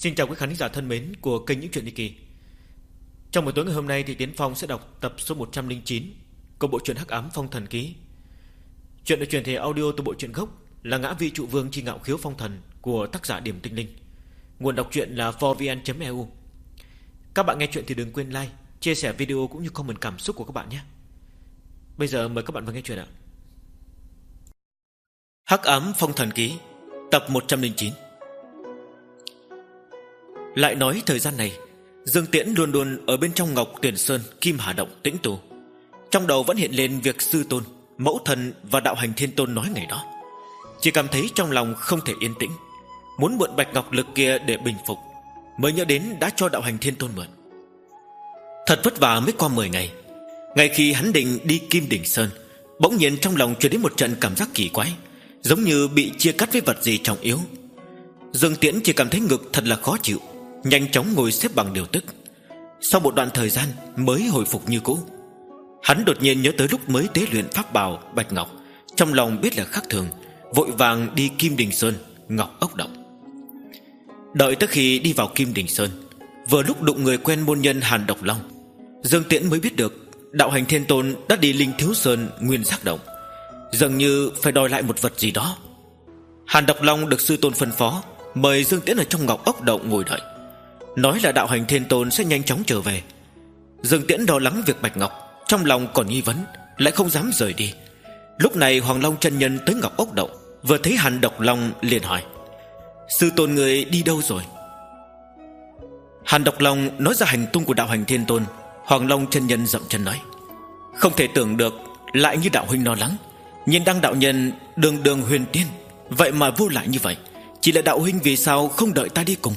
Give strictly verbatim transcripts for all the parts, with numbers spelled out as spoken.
Xin chào quý khán giả thân mến của kênh Những Chuyện Ly Kỳ. Trong buổi tối ngày hôm nay thì Tiến Phong sẽ đọc tập số một trăm lẻ chín của bộ truyện Hắc Ám Phong Thần Ký. Chuyện được truyền thể audio từ bộ truyện gốc là Ngã Vi Trụ Vương Chi Ngạo Khiếu Phong Thần của tác giả Điểm Tinh Linh. Nguồn đọc truyện là four v n chấm e u. Các bạn nghe chuyện thì đừng quên like, chia sẻ video cũng như comment cảm xúc của các bạn nhé. Bây giờ mời các bạn vào nghe chuyện ạ. Hắc Ám Phong Thần Ký, tập một trăm lẻ chín. Lại nói thời gian này, Dương Tiễn luôn luôn ở bên trong Ngọc Tuyển Sơn Kim Hà Động tĩnh tu. Trong đầu vẫn hiện lên việc sư tôn, mẫu thần và đạo hành thiên tôn nói ngày đó. Chỉ cảm thấy trong lòng không thể yên tĩnh, muốn mượn bạch ngọc lực kia để bình phục, mới nhớ đến đã cho đạo hành thiên tôn mượn. Thật vất vả mới qua mười ngày. Ngay khi hắn định đi Kim Đỉnh Sơn, bỗng nhiên trong lòng truyền đến một trận cảm giác kỳ quái, giống như bị chia cắt với vật gì trọng yếu. Dương Tiễn chỉ cảm thấy ngực thật là khó chịu, nhanh chóng ngồi xếp bằng điều tức. Sau một đoạn thời gian mới hồi phục như cũ. Hắn đột nhiên nhớ tới lúc mới tế luyện pháp bào bạch ngọc, trong lòng biết là khác thường, vội vàng đi Kim Đình Sơn, Ngọc Ốc Động. Đợi tới khi đi vào Kim Đình Sơn, vừa lúc đụng người quen môn nhân Hàn Độc Long, Dương Tiễn mới biết được đạo hành thiên tôn đã đi Linh Thiếu Sơn Nguyên Giác Động, dường như phải đòi lại một vật gì đó. Hàn Độc Long được sư tôn phân phó mời Dương Tiễn ở trong Ngọc Ốc Động ngồi đợi, nói là đạo hành thiên tôn sẽ nhanh chóng trở về. Dương Tiễn lo lắng việc bạch ngọc, trong lòng còn nghi vấn, lại không dám rời đi. Lúc này Hoàng Long chân nhân tới Ngọc Ốc Động, vừa thấy Hàn Độc Long liền hỏi: sư tôn người đi đâu rồi? Hàn Độc Long nói ra hành tung của đạo hành thiên tôn. Hoàng Long chân nhân dậm chân nói: không thể tưởng được, lại như đạo huynh lo lắng, nhìn đăng đạo nhân đường đường huyền tiên, vậy mà vô lại như vậy. Chỉ là đạo huynh vì sao không đợi ta đi cùng?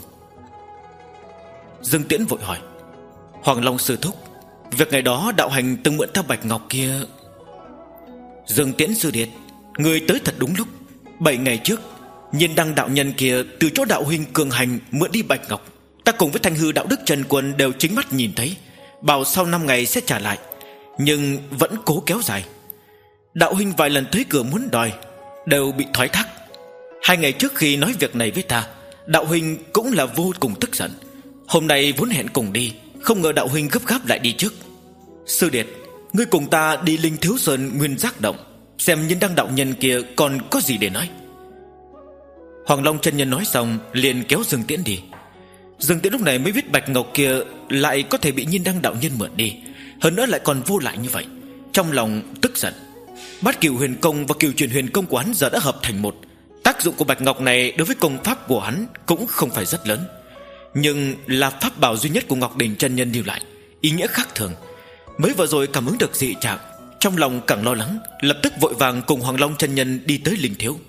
Dương Tiễn vội hỏi: Hoàng Long sư thúc, việc ngày đó đạo hành từng mượn ta bạch ngọc kia. Dương Tiễn sư điệt, người tới thật đúng lúc. Bảy ngày trước, nhiên đăng đạo nhân kia từ chỗ đạo huynh cường hành mượn đi bạch ngọc, ta cùng với Thanh Hư đạo đức Trần Quân đều chính mắt nhìn thấy, bảo sau năm ngày sẽ trả lại, nhưng vẫn cố kéo dài. Đạo huynh vài lần tới cửa muốn đòi, đều bị thoái thác. Hai ngày trước khi nói việc này với ta, đạo huynh cũng là vô cùng tức giận. Hôm nay vốn hẹn cùng đi, không ngờ đạo huynh gấp gáp lại đi trước. Sư điệt, ngươi cùng ta đi Linh Thiếu Sơn Nguyên Giác Động, xem nhân đăng đạo nhân kia còn có gì để nói. Hoàng Long chân nhân nói xong liền kéo Dương Tiễn đi. Dương Tiễn lúc này mới biết bạch ngọc kia lại có thể bị nhiên đăng đạo nhân mượn đi, hơn nữa lại còn vô lại như vậy. Trong lòng tức giận. Bát Cửu Huyền Công và Cửu Truyền Huyền Công của hắn giờ đã hợp thành một. Tác dụng của bạch ngọc này đối với công pháp của hắn cũng không phải rất lớn, nhưng là pháp bảo duy nhất của Ngọc Đỉnh chân nhân lưu lại, ý nghĩa khác thường. Mới vừa rồi cảm ứng được dị trạng, trong lòng càng lo lắng, lập tức vội vàng cùng Hoàng Long chân nhân đi tới Linh Thiếu.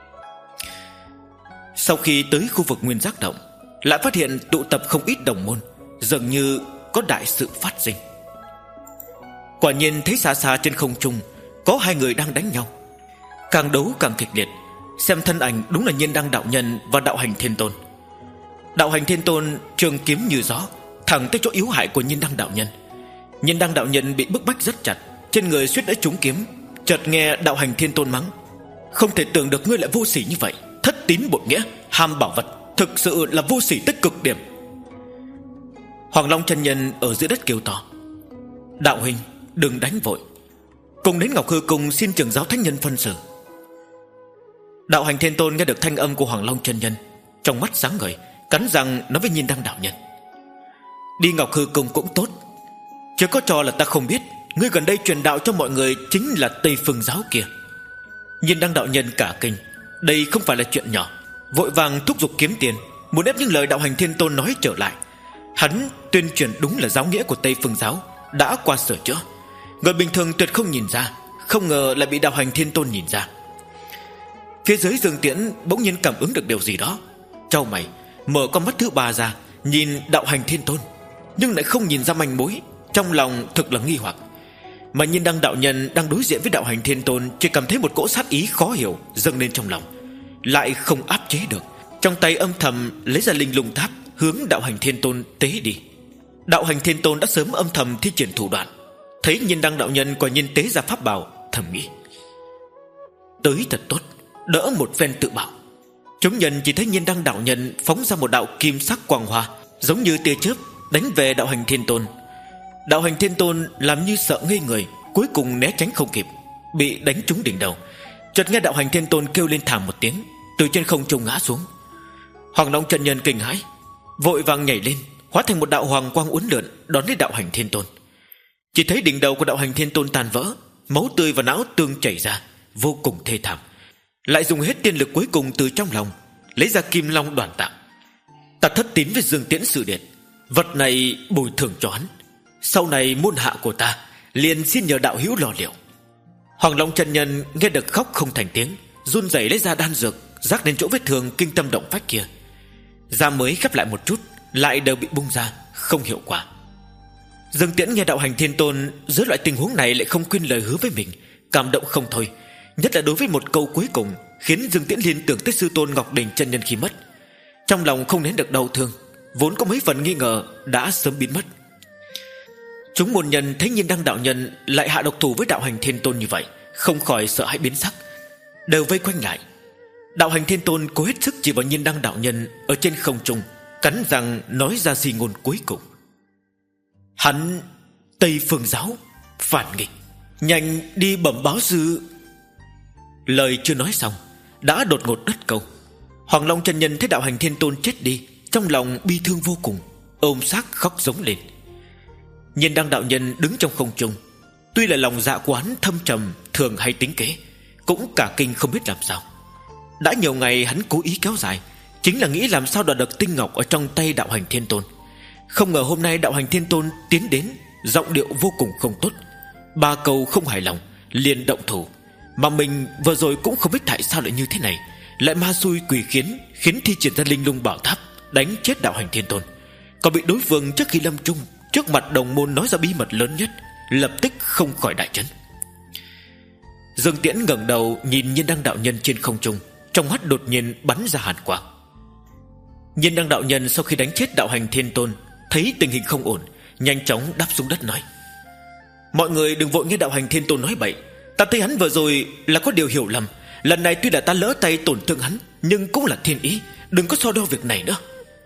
Sau khi tới khu vực Nguyên Giác Động, lại phát hiện tụ tập không ít đồng môn, dường như có đại sự phát sinh. Quả nhiên thấy xa xa trên không trung có hai người đang đánh nhau, càng đấu càng kịch liệt. Xem thân ảnh đúng là nhiên đăng đạo nhân và đạo hành thiên tôn. Đạo hành thiên tôn trường kiếm như gió, thẳng tới chỗ yếu hại của nhiên đăng đạo nhân. Nhiên đăng đạo nhân bị bức bách rất chặt, trên người suýt đã trúng kiếm. Chợt nghe đạo hành thiên tôn mắng: không thể tưởng được ngươi lại vô sỉ như vậy, thất tín bội nghĩa, ham bảo vật, thực sự là vô sỉ tới cực điểm. Hoàng Long chân nhân ở dưới đất kêu to: đạo huynh đừng đánh vội, cùng đến Ngọc Hư Cung xin trưởng giáo thánh nhân phân xử. Đạo hành thiên tôn nghe được thanh âm của Hoàng Long chân nhân, trong mắt sáng ngời, cắn răng nói với nhiên đăng đạo nhân: đi Ngọc Hư Cung cũng tốt, chứ có cho là ta không biết ngươi gần đây truyền đạo cho mọi người chính là Tây Phương giáo kia. Nhiên đăng đạo nhân cả kinh, đây không phải là chuyện nhỏ, vội vàng thúc giục kiếm tiền, muốn ép những lời đạo hành thiên tôn nói trở lại. Hắn tuyên truyền đúng là giáo nghĩa của Tây Phương giáo đã qua sửa chữa, người bình thường tuyệt không nhìn ra, không ngờ lại bị đạo hành thiên tôn nhìn ra. Phía dưới Dương Tiễn bỗng nhiên cảm ứng được điều gì đó, chau mày mở con mắt thứ ba ra, nhìn đạo hành thiên tôn, nhưng lại không nhìn ra manh mối. Trong lòng thực là nghi hoặc. Mà nhiên đăng đạo nhân đang đối diện với đạo hành thiên tôn chỉ cảm thấy một cỗ sát ý khó hiểu dâng lên trong lòng, lại không áp chế được, trong tay âm thầm lấy ra linh lung tháp hướng đạo hành thiên tôn tế đi. Đạo hành thiên tôn đã sớm âm thầm thi triển thủ đoạn, thấy nhiên đăng đạo nhân quả nhiên tế ra pháp bảo, thầm nghĩ: tới thật tốt, đỡ một phen tự bảo. Chúng nhân chỉ thấy Nhiên Đăng đạo nhân phóng ra một đạo kim sắc quang hoa, giống như tia chớp đánh về đạo hành thiên tôn. Đạo hành thiên tôn làm như sợ ngây người, cuối cùng né tránh không kịp, bị đánh trúng đỉnh đầu. Chợt nghe đạo hành thiên tôn kêu lên thảm một tiếng, từ trên không trung ngã xuống. Hoàng Long chân nhân kinh hãi, vội vàng nhảy lên, hóa thành một đạo hoàng quang uốn lượn đón lấy đạo hành thiên tôn. Chỉ thấy đỉnh đầu của đạo hành thiên tôn tàn vỡ, máu tươi và não tương chảy ra, vô cùng thê thảm. Lại dùng hết tiên lực cuối cùng từ trong lòng lấy ra kim long đoàn tạng. Ta thất tín với Dương Tiễn Sử Điện, vật này bồi thường cho hắn, sau này môn hạ của ta liền xin nhờ đạo hữu lo liệu. Hoàng Long chân nhân nghe được khóc không thành tiếng, run rẩy lấy ra đan dược rắc lên chỗ vết thương kinh tâm động phách kia. Da mới khép lại một chút, lại đều bị bung ra, không hiệu quả. Dương Tiễn nghe đạo hành thiên tôn dưới loại tình huống này lại không quên lời hứa với mình, cảm động không thôi. Nhất là đối với một câu cuối cùng khiến Dương Tiễn liên tưởng tới sư tôn Ngọc Đình chân nhân khi mất. Trong lòng không nén được đau thương, vốn có mấy phần nghi ngờ đã sớm biến mất. Chúng môn nhân thấy Nhiên Đăng đạo nhân lại hạ độc thủ với đạo hành thiên tôn như vậy, không khỏi sợ hãi biến sắc, đều vây quanh lại. Đạo hành thiên tôn cố hết sức chỉ vào Nhiên Đăng đạo nhân ở trên không trung, cắn răng nói ra di ngôn cuối cùng: hắn Tây Phương giáo phản nghịch, nhanh đi bẩm báo sư. Lời chưa nói xong đã đột ngột đứt câu. Hoàng Long chân nhân thấy đạo hành thiên tôn chết đi, trong lòng bi thương vô cùng, ôm xác khóc giống lên. Nhiên Đăng đạo nhân đứng trong không trung, tuy là lòng dạ của hắn thâm trầm, thường hay tính kế, cũng cả kinh không biết làm sao. Đã nhiều ngày hắn cố ý kéo dài, chính là nghĩ làm sao đoạt được tinh ngọc ở trong tay đạo hành thiên tôn. Không ngờ hôm nay đạo hành thiên tôn tiến đến, giọng điệu vô cùng không tốt, ba câu không hài lòng liền động thủ. Mà mình vừa rồi cũng không biết tại sao lại như thế này, lại ma xui quỷ khiến, khiến thi triển ra linh lung bảo tháp đánh chết đạo hành thiên tôn. Còn bị đối phương trước khi lâm chung, trước mặt đồng môn nói ra bí mật lớn nhất, lập tức không khỏi đại chấn. Dương Tiễn ngẩng đầu nhìn Nhiên Đăng đạo nhân trên không trung, trong mắt đột nhiên bắn ra hàn quang. Nhiên Đăng đạo nhân sau khi đánh chết đạo hành thiên tôn, thấy tình hình không ổn, nhanh chóng đáp xuống đất nói: mọi người đừng vội nghe đạo hành thiên tôn nói bậy, ta thấy hắn vừa rồi là có điều hiểu lầm. Lần này tuy là ta lỡ tay tổn thương hắn, nhưng cũng là thiên ý, đừng có so đo việc này nữa.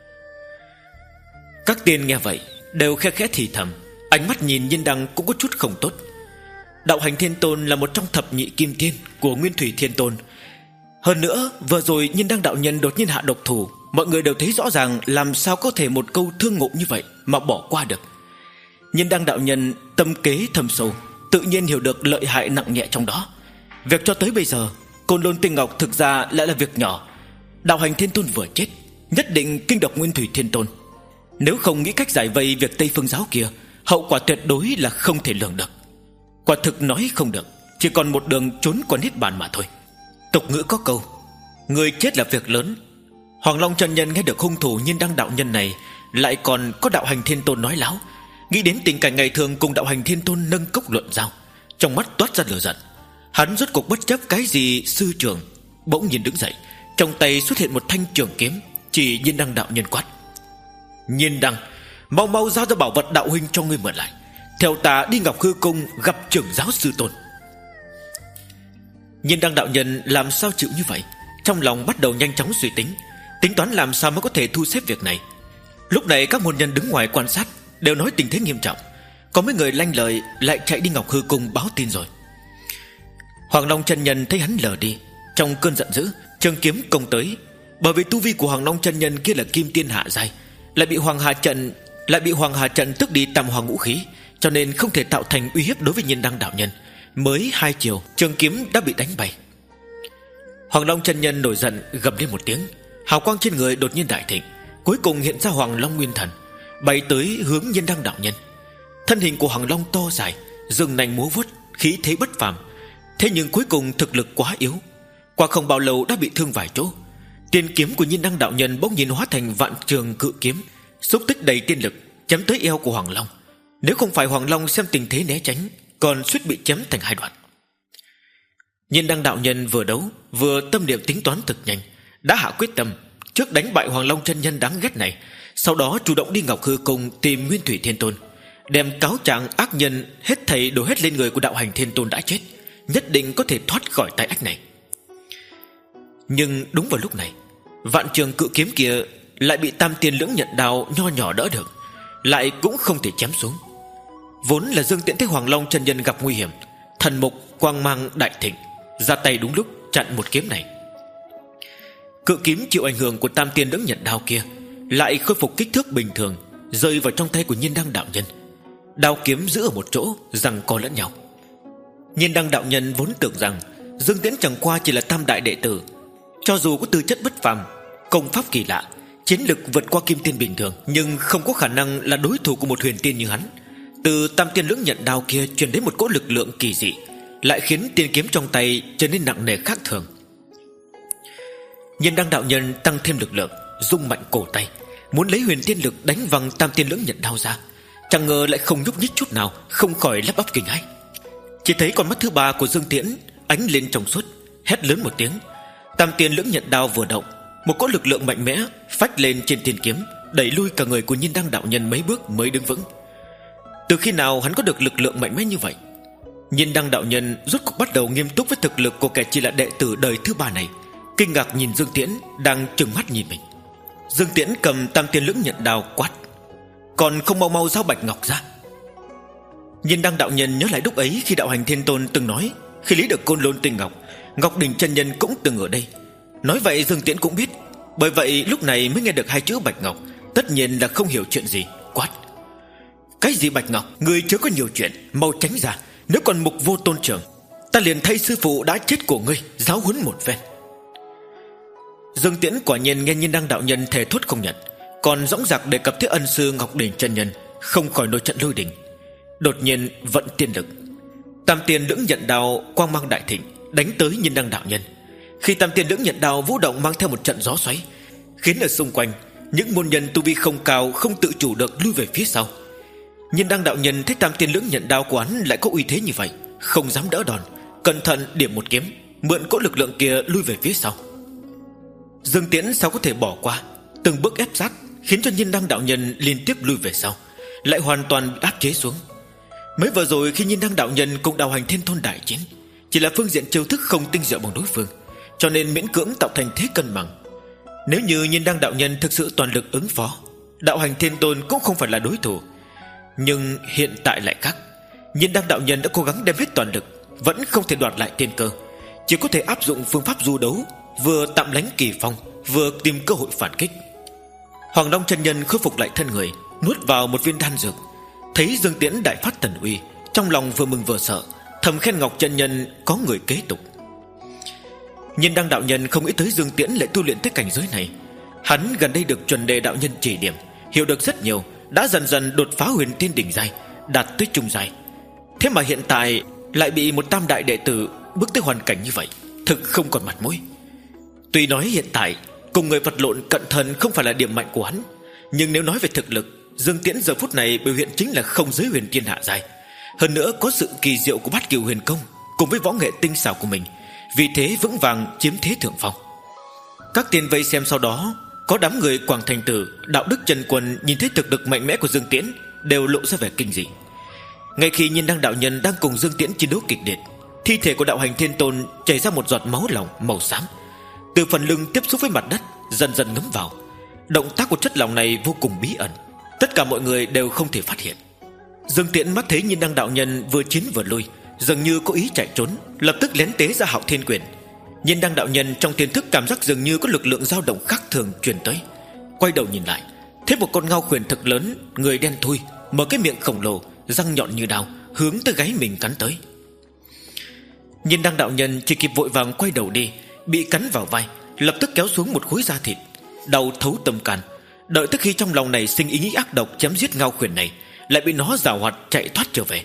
Các tiên nghe vậy đều khe khẽ thì thầm, ánh mắt nhìn Nhiên Đăng cũng có chút không tốt. Đạo hành thiên tôn là một trong thập nhị kim tiên của Nguyên Thủy Thiên Tôn. Hơn nữa vừa rồi Nhiên Đăng đạo nhân đột nhiên hạ độc thủ, mọi người đều thấy rõ ràng, làm sao có thể một câu thương ngộ như vậy mà bỏ qua được. Nhiên Đăng đạo nhân tâm kế thâm sâu, tự nhiên hiểu được lợi hại nặng nhẹ trong đó. Việc cho tới bây giờ Côn Lôn Tinh Ngọc thực ra lại là việc nhỏ. Đạo hành thiên tôn vừa chết, nhất định kinh độc Nguyên Thủy Thiên Tôn. Nếu không nghĩ cách giải vây việc Tây Phương giáo kia, hậu quả tuyệt đối là không thể lường được. Quả thực nói không được, chỉ còn một đường trốn qua niết bàn mà thôi. Tục ngữ có câu, người chết là việc lớn. Hoàng Long chân nhân nghe được hung thủ Nhiên Đăng đạo nhân này lại còn có đạo hành thiên tôn nói láo, nghĩ đến tình cảnh ngày thường cùng đạo hành thiên tôn nâng cốc luận giao, trong mắt toát ra lửa giận. Hắn rốt cuộc bất chấp cái gì sư trưởng, bỗng nhiên đứng dậy, trong tay xuất hiện một thanh trường kiếm, chỉ Nhiên Đăng đạo nhân quát: Nhiên Đăng, mau mau giao ra bảo vật đạo huynh cho ngươi mượn lại, theo ta đi Ngọc Hư Cung gặp trưởng giáo sư tôn. Nhiên Đăng đạo nhân làm sao chịu như vậy, trong lòng bắt đầu nhanh chóng suy tính, tính toán làm sao mới có thể thu xếp việc này. Lúc này các môn nhân đứng ngoài quan sát đều nói tình thế nghiêm trọng, có mấy người lanh lợi lại chạy đi Ngọc Hư Cung báo tin rồi. Hoàng Long chân nhân thấy hắn lờ đi, trong cơn giận dữ trường kiếm công tới. Bởi vì tu vi của Hoàng Long chân nhân kia là kim tiên hạ giai, lại bị Hoàng Hà trận lại bị Hoàng Hà trận tước đi tam hoàng ngũ khí, cho nên không thể tạo thành uy hiếp đối với Nhiên Đăng đạo nhân. Mới hai chiều trường kiếm đã bị đánh bay. Hoàng Long chân nhân nổi giận gầm lên một tiếng, hào quang trên người đột nhiên đại thịnh, cuối cùng hiện ra Hoàng Long Nguyên Thần, bay tới hướng Nhiên Đăng đạo nhân. Thân hình của Hoàng Long to dài, rừng nành múa vuốt, khí thế bất phàm. Thế nhưng cuối cùng thực lực quá yếu, qua không bao lâu đã bị thương vài chỗ. Tiên kiếm của Nhiên Đăng đạo nhân bỗng nhiên hóa thành vạn trường cự kiếm, xúc tích đầy tiên lực chém tới eo của Hoàng Long. Nếu không phải Hoàng Long xem tình thế né tránh, còn suýt bị chém thành hai đoạn. Nhiên Đăng đạo nhân vừa đấu vừa tâm niệm tính toán thực nhanh, đã hạ quyết tâm trước đánh bại Hoàng Long chân nhân đáng ghét này, sau đó chủ động đi Ngọc Hư Cung tìm Nguyên Thủy Thiên Tôn, đem cáo trạng ác nhân hết thảy đổ hết lên người của đạo hành thiên tôn đã chết, nhất định có thể thoát khỏi tai ách này. Nhưng đúng vào lúc này, Vạn trường cự kiếm kia lại bị Tam Tiên Lưỡng Nhận Đao nho nhỏ đỡ được, lại cũng không thể chém xuống. Vốn là Dương Tiễn thấy Hoàng Long chân nhân gặp nguy hiểm, thần mục quang mang đại thịnh, ra tay đúng lúc chặn một kiếm này. Cự kiếm chịu ảnh hưởng của Tam Tiên Lưỡng Nhận Đao kia lại khôi phục kích thước bình thường, rơi vào trong tay của Nhiên Đăng đạo nhân. Đao kiếm giữ ở một chỗ, giằng co lẫn nhau. Nhiên Đăng đạo nhân vốn tưởng rằng Dương Tiễn chẳng qua chỉ là tam đại đệ tử, cho dù có tư chất bất phàm, công pháp kỳ lạ, chiến lực vượt qua kim tiên bình thường, nhưng không có khả năng là đối thủ của một huyền tiên như hắn. Từ Tam Tiên Lưỡng Nhận Đao kia truyền đến một cỗ lực lượng kỳ dị, lại khiến tiên kiếm trong tay trở nên nặng nề khác thường. Nhiên Đăng đạo nhân tăng thêm lực lượng, rung mạnh cổ tay, muốn lấy huyền tiên lực đánh văng Tam Tiên Lưỡng Nhận Đao ra, chẳng ngờ lại không nhúc nhích chút nào, không khỏi lắp bắp kinh hãi. Chỉ thấy con mắt thứ ba của Dương Tiễn ánh lên trong suốt, hét lớn một tiếng. Tam Tiên Lưỡng Nhận Đao vừa động, một cỗ lực lượng mạnh mẽ phách lên trên tiên kiếm, đẩy lui cả người của Nhiên Đăng đạo nhân mấy bước mới đứng vững. Từ khi nào hắn có được lực lượng mạnh mẽ như vậy? Nhiên Đăng đạo nhân rốt cuộc bắt đầu nghiêm túc với thực lực của kẻ chỉ là đệ tử đời thứ ba này, kinh ngạc nhìn Dương Tiễn đang trừng mắt nhìn mình. Dương Tiễn cầm Tam Tiên Lưỡng Nhận Đao quát: còn không mau mau giao bạch ngọc ra. Nhiên Đăng đạo nhân nhớ lại lúc ấy khi đạo hành Thiên Tôn từng nói, khi lấy được Côn Lôn Tinh Ngọc, Ngọc Đỉnh chân nhân cũng từng ở đây. Nói vậy Dương Tiễn cũng biết, bởi vậy lúc này mới nghe được hai chữ bạch ngọc, tất nhiên là không hiểu chuyện gì, quát: cái gì bạch ngọc? Người chớ có nhiều chuyện, mau tránh ra. Nếu còn mục vô tôn trưởng, ta liền thay sư phụ đã chết của ngươi giáo huấn một phen. Dương Tiễn quả nhiên nghe Nhiên Đăng đạo nhân thề thốt không nhận, còn dõng dạc đề cập tới ân sư Ngọc Đỉnh chân nhân, không khỏi nổi trận lôi đình. Đột nhiên vận tiên lực, Tam Tiên Lưỡng Nhận Đao quang mang đại thịnh đánh tới Nhiên Đăng đạo nhân. Khi Tam Tiên Lưỡng Nhận Đao vũ động mang theo một trận gió xoáy, khiến ở xung quanh những môn nhân tu vi không cao không tự chủ được lui về phía sau. Nhiên Đăng đạo nhân thấy Tam Tiên Lưỡng Nhận Đao của hắn lại có uy thế như vậy, không dám đỡ đòn, cẩn thận điểm một kiếm, mượn cỗ lực lượng kia lui về phía sau. Dương Tiễn sao có thể bỏ qua, từng bước ép sát, khiến cho Nhiên Đăng đạo nhân liên tiếp lui về sau, lại hoàn toàn áp chế xuống. Mới vừa rồi khi Nhiên Đăng đạo nhân cùng đạo hành Thiên Tôn đại chiến, chỉ là phương diện chiêu thức không tinh diệu bằng đối phương, cho nên miễn cưỡng tạo thành thế cân bằng. Nếu như Nhiên Đăng đạo nhân thực sự toàn lực ứng phó, đạo hành Thiên Tôn cũng không phải là đối thủ. Nhưng hiện tại lại khác, Nhiên Đăng đạo nhân đã cố gắng đem hết toàn lực, vẫn không thể đoạt lại tiên cơ, chỉ có thể áp dụng phương pháp du đấu, vừa tạm lánh kỳ phong, vừa tìm cơ hội phản kích. Hoàng Long chân nhân khôi phục lại thân người, nuốt vào một viên đan dược, thấy Dương Tiễn đại phát thần uy, trong lòng vừa mừng vừa sợ, thầm khen Ngọc chân nhân có người kế tục. Nhiên Đăng đạo nhân không nghĩ tới Dương Tiễn lại tu luyện tới cảnh giới này. Hắn gần đây được chuẩn đề đạo nhân chỉ điểm, hiểu được rất nhiều, đã dần dần đột phá huyền tiên đỉnh giai, đạt tới trung giai. Thế mà hiện tại lại bị một tam đại đệ tử bước tới hoàn cảnh như vậy, thực không còn mặt mũi. Tuy nói hiện tại cùng người vật lộn cận thần không phải là điểm mạnh của hắn, nhưng nếu nói về thực lực, Dương Tiễn giờ phút này biểu hiện chính là không giới huyền tiên hạ giai. Hơn nữa có sự kỳ diệu của Bát Cửu Huyền Công cùng với võ nghệ tinh xảo của mình, vì thế vững vàng chiếm thế thượng phong. Các tiên vây xem sau đó, có đám người Quảng Thành Tử, Đạo Đức Chân Quân nhìn thấy thực lực mạnh mẽ của Dương Tiễn đều lộ ra vẻ kinh dị. Ngay khi Nhiên Đăng đạo nhân đang cùng Dương Tiễn chiến đấu kịch liệt, thi thể của đạo hành Thiên Tôn chảy ra một giọt máu lỏng màu xám, từ phần lưng tiếp xúc với mặt đất, dần dần ngấm vào. Động tác của chất lỏng này vô cùng bí ẩn, tất cả mọi người đều không thể phát hiện. Dương Tiễn mắt thấy Nhiên Đăng đạo nhân vừa chiến vừa lui, dường như có ý chạy trốn, lập tức lén tế ra Hạo Thiên Quyền. Nhiên Đăng đạo nhân trong tiềm thức cảm giác dường như có lực lượng dao động khác thường truyền tới, quay đầu nhìn lại, thấy một con ngao khuyển thực lớn, người đen thui, mở cái miệng khổng lồ, răng nhọn như đao, hướng tới gáy mình cắn tới. Nhiên Đăng đạo nhân chỉ kịp vội vàng quay đầu đi, bị cắn vào vai, lập tức kéo xuống một khối da thịt, đau thấu tâm can. Đợi tới khi trong lòng này sinh ý nghĩ ác độc chém giết ngao khuyển này, lại bị nó giảo hoạt chạy thoát trở về.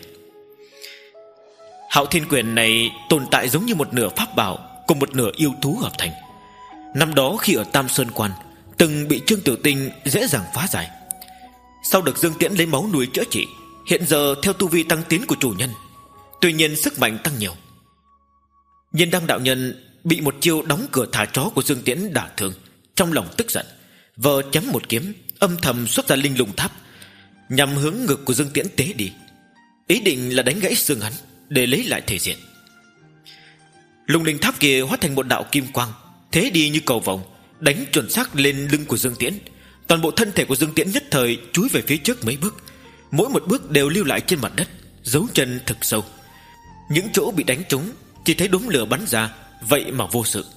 Hạo Thiên Quyền này tồn tại giống như một nửa pháp bảo cùng một nửa yêu thú hợp thành. Năm đó khi ở Tam Sơn Quan, từng bị Trương Tử Tinh dễ dàng phá giải. Sau được Dương Tiễn lấy máu nuôi chữa trị, hiện giờ theo tu vi tăng tiến của chủ nhân, tuy nhiên sức mạnh tăng nhiều. Nhiên Đăng đạo nhân bị một chiêu đóng cửa thả chó của Dương Tiễn đả thương, trong lòng tức giận, vờ chém một kiếm, âm thầm xuất ra linh lung tháp, nhằm hướng ngực của Dương Tiễn tế đi, ý định là đánh gãy xương hắn để lấy lại thể diện. Lung linh tháp kia hóa thành một đạo kim quang, thế đi như cầu vồng, đánh chuẩn xác lên lưng của Dương Tiễn. Toàn bộ thân thể của Dương Tiễn nhất thời chúi về phía trước mấy bước, mỗi một bước đều lưu lại trên mặt đất dấu chân thực sâu. Những chỗ bị đánh trúng chỉ thấy đốm lửa bắn ra, vậy mà vô sự.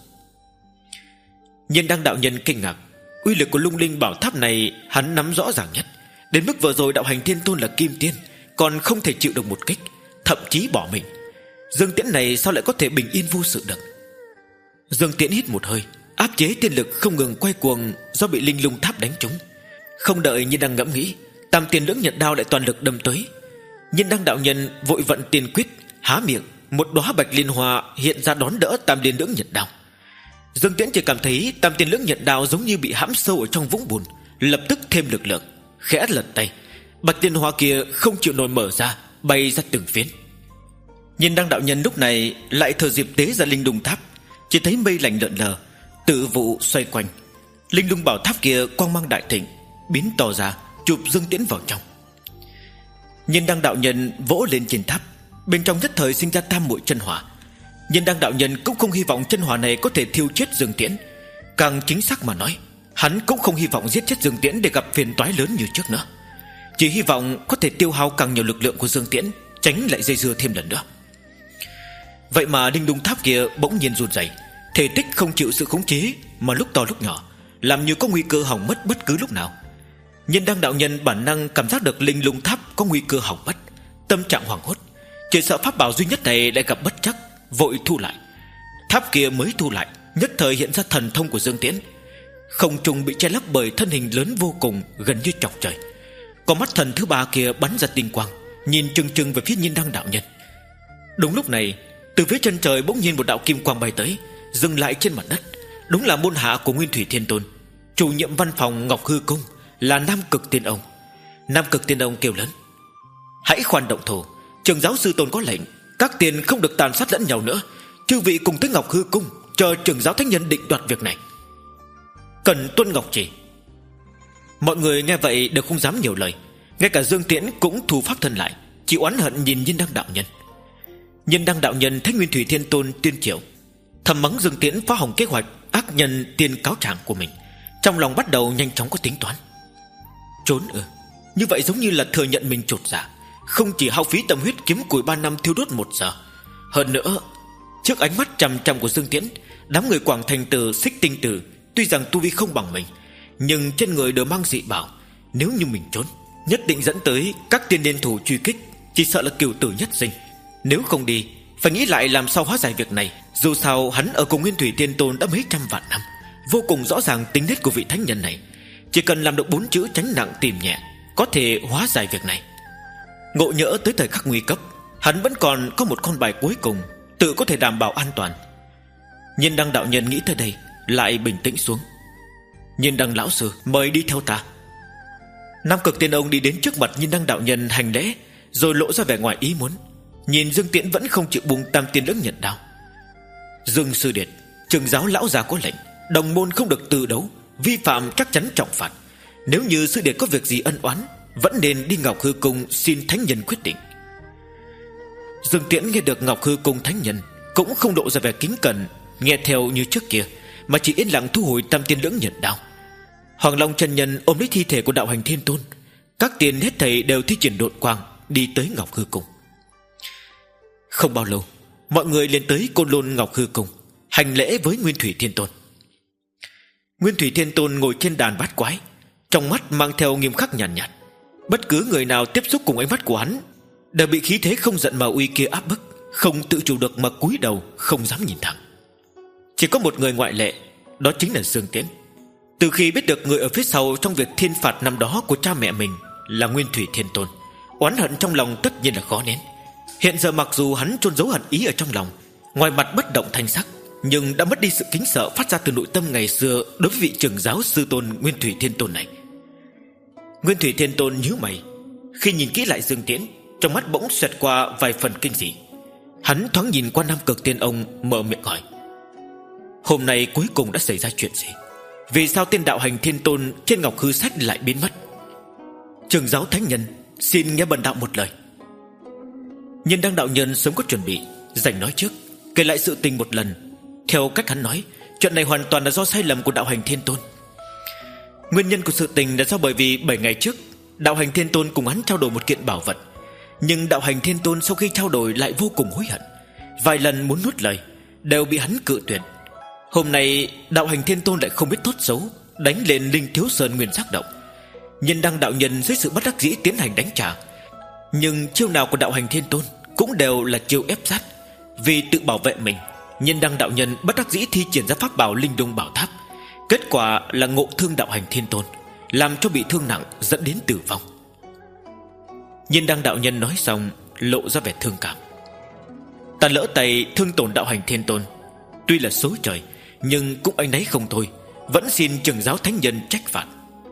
Nhiên Đăng đạo nhân kinh ngạc, uy lực của Lung Linh bảo tháp này hắn nắm rõ ràng nhất. Đến mức vừa rồi đạo hành thiên tôn là kim tiên còn không thể chịu được một kích, thậm chí bỏ mình. Dương Tiễn này sao lại có thể bình yên vô sự được? Dương Tiễn hít một hơi, áp chế tiên lực không ngừng quay cuồng do bị linh lung tháp đánh trúng. Không đợi Nhiên Đăng ngẫm nghĩ, tam tiền lưỡng nhật đao lại toàn lực đâm tới. Nhiên Đăng đạo nhân vội vận tiền quyết, há miệng, một đóa bạch liên hoa hiện ra đón đỡ tam tiền lưỡng nhật đao. Dương Tiễn chỉ cảm thấy tam tiền lưỡng nhật đao giống như bị hãm sâu ở trong vũng bùn, lập tức thêm lực lượng, khẽ lật tay, bạch liên hoa kia không chịu nổi mở ra, bay ra từng phiến. Nhiên Đăng đạo nhân lúc này lại thừa dịp tế ra linh lung tháp, chỉ thấy mây lạnh lợn lờ, tự vụ xoay quanh. Linh lung bảo tháp kia quang mang đại thịnh, biến to ra chụp Dương Tiễn vào trong. Nhiên Đăng đạo nhân vỗ lên trên tháp, bên trong nhất thời sinh ra tam muội chân hỏa. Nhiên Đăng đạo nhân cũng không hy vọng chân hỏa này có thể thiêu chết Dương Tiễn. Càng chính xác mà nói, hắn cũng không hy vọng giết chết Dương Tiễn để gặp phiền toái lớn như trước nữa. Chỉ hy vọng có thể tiêu hao càng nhiều lực lượng của Dương Tiễn, tránh lại dây dưa thêm lần nữa. Vậy mà linh lung tháp kia bỗng nhiên run rẩy, thể tích không chịu sự khống chế, mà lúc to lúc nhỏ, làm như có nguy cơ hỏng mất bất cứ lúc nào. Nhiên Đăng đạo nhân bản năng cảm giác được linh lung tháp có nguy cơ hỏng mất, tâm trạng hoảng hốt, chỉ sợ pháp bảo duy nhất này lại gặp bất trắc, vội thu lại. Tháp kia mới thu lại, nhất thời hiện ra thần thông của Dương Tiễn. Không trung bị che lấp bởi thân hình lớn vô cùng, gần như chọc trời. Có mắt thần thứ ba kia bắn ra tinh quang, nhìn chừng chừng về phía Nhiên Đăng đạo nhân. Đúng lúc này, từ phía chân trời bỗng nhiên một đạo kim quang bay tới, dừng lại trên mặt đất. Đúng là môn hạ của Nguyên Thủy Thiên Tôn, chủ nhiệm văn phòng Ngọc Hư Cung, là Nam Cực Tiên Ông. Nam Cực Tiên Ông kêu lớn: hãy khoan động thủ, Trường giáo sư tôn có lệnh, các tiền không được tàn sát lẫn nhau nữa. Chư vị cùng tới Ngọc Hư Cung, chờ trưởng giáo thánh nhân định đoạt việc này. Cần tuân ngọc chỉ. Mọi người nghe vậy đều không dám nhiều lời, ngay cả Dương Tiễn cũng thu pháp thân lại, chỉ oán hận nhìn Nhiên Đăng đạo nhân. Nhiên Đăng đạo nhân thấy Nguyên Thủy Thiên Tôn tuyên triệu, thầm mắng Dương Tiễn phá hỏng kế hoạch ác nhân tiên cáo trạng của mình, trong lòng bắt đầu nhanh chóng có tính toán. Trốn ư? Như vậy giống như là thừa nhận mình chột dạ, không chỉ hao phí tâm huyết kiếm củi ba năm thiêu đốt một giờ. Hơn nữa, trước ánh mắt chằm chằm của Dương Tiễn, đám người Quảng Thành Tử, Xích Tinh Tử tuy rằng tu vi không bằng mình, nhưng trên người đều mang dị bảo. Nếu như mình trốn, nhất định dẫn tới các tiên liên thủ truy kích, chỉ sợ là cửu tử nhất sinh. Nếu không đi, phải nghĩ lại làm sao hóa giải việc này. Dù sao hắn ở cùng Nguyên Thủy Tiên Tôn đã mấy trăm vạn năm, vô cùng rõ ràng tính nết của vị thánh nhân này. Chỉ cần làm được bốn chữ tránh nặng tìm nhẹ, có thể hóa giải việc này. Ngộ nhỡ tới thời khắc nguy cấp, hắn vẫn còn có một con bài cuối cùng, tự có thể đảm bảo an toàn. Nhiên Đăng đạo nhân nghĩ tới đây, lại bình tĩnh xuống. Nhiên Đăng lão sư, mời đi theo ta. Nam Cực Tiên Ông đi đến trước mặt Nhiên Đăng đạo nhân hành lễ, rồi lộ ra vẻ ngoài ý muốn. Nhìn Dương Tiễn vẫn không chịu buông tam tiên lưỡng nhận đao. Dương sư điệt, trưởng giáo lão già có lệnh, đồng môn không được từ đấu, vi phạm chắc chắn trọng phạt. Nếu như sư điệt có việc gì ân oán, vẫn nên đi Ngọc Hư Cung xin thánh nhân quyết định. Dương Tiễn nghe được Ngọc Hư Cung thánh nhân cũng không độ ra vẻ kính cẩn, nghe theo như trước kia, mà chỉ yên lặng thu hồi tam tiên lưỡng nhận đao. Hoàng Long chân nhân ôm lấy thi thể của đạo hành thiên tôn, các tiền hết thảy đều thi triển độn quang đi tới Ngọc Hư Cung. Không bao lâu, mọi người liền tới Côn Lôn Ngọc Hư Cung, hành lễ với Nguyên Thủy Thiên Tôn. Nguyên Thủy Thiên Tôn ngồi trên đàn bát quái, trong mắt mang theo nghiêm khắc nhàn nhạt, nhạt. Bất cứ người nào tiếp xúc cùng ánh mắt của hắn đều bị khí thế không giận mà uy kia áp bức, không tự chủ được mà cúi đầu, không dám nhìn thẳng. Chỉ có một người ngoại lệ, đó chính là Dương Tiễn. Từ khi biết được người ở phía sau trong việc thiên phạt năm đó của cha mẹ mình là Nguyên Thủy Thiên Tôn, oán hận trong lòng tất nhiên là khó nén. Hiện giờ mặc dù hắn chôn giấu hận ý ở trong lòng, ngoài mặt bất động thanh sắc, nhưng đã mất đi sự kính sợ phát ra từ nội tâm ngày xưa đối với vị trưởng giáo sư tôn Nguyên Thủy Thiên Tôn này. Nguyên Thủy Thiên Tôn nhíu mày, khi nhìn kỹ lại Dương Tiễn, trong mắt bỗng xẹt qua vài phần kinh dị. Hắn thoáng nhìn qua Nam Cực Tiên Ông, mở miệng hỏi: hôm nay cuối cùng đã xảy ra chuyện gì? Vì sao tên đạo hành thiên tôn trên Ngọc Hư Sách lại biến mất? Trưởng giáo thánh nhân, xin nghe bần đạo một lời. Nhiên Đăng đạo nhân sớm có chuẩn bị, dành nói trước, kể lại sự tình một lần. Theo cách hắn nói, Chuyện này hoàn toàn là do sai lầm của đạo hành Thiên Tôn. Nguyên nhân của sự tình là do bởi vì bảy ngày trước đạo hành Thiên Tôn cùng hắn trao đổi một kiện bảo vật, nhưng đạo hành Thiên Tôn sau khi trao đổi lại vô cùng hối hận, vài lần muốn nuốt lời đều bị hắn cự tuyệt. Hôm nay đạo hành Thiên Tôn lại không biết tốt xấu, đánh lên Linh Thiếu Sơn Nguyên Giác Động. Nhân Đăng đạo nhân dưới sự bất đắc dĩ tiến hành đánh trả, nhưng chiêu nào của đạo hành Thiên Tôn cũng đều là chiêu ép sát. Vì tự bảo vệ mình, Nhân Đăng đạo nhân bất đắc dĩ thi triển ra pháp bảo Linh Đung Bảo Tháp. Kết quả là ngộ thương đạo hành Thiên Tôn, làm cho bị thương nặng, dẫn đến tử vong. Nhân Đăng đạo nhân nói xong lộ ra vẻ thương cảm. Ta lỡ tay thương tổn đạo hành Thiên Tôn, tuy là số trời, nhưng cũng áy náy không thôi, vẫn xin Trường giáo thánh nhân trách phạt.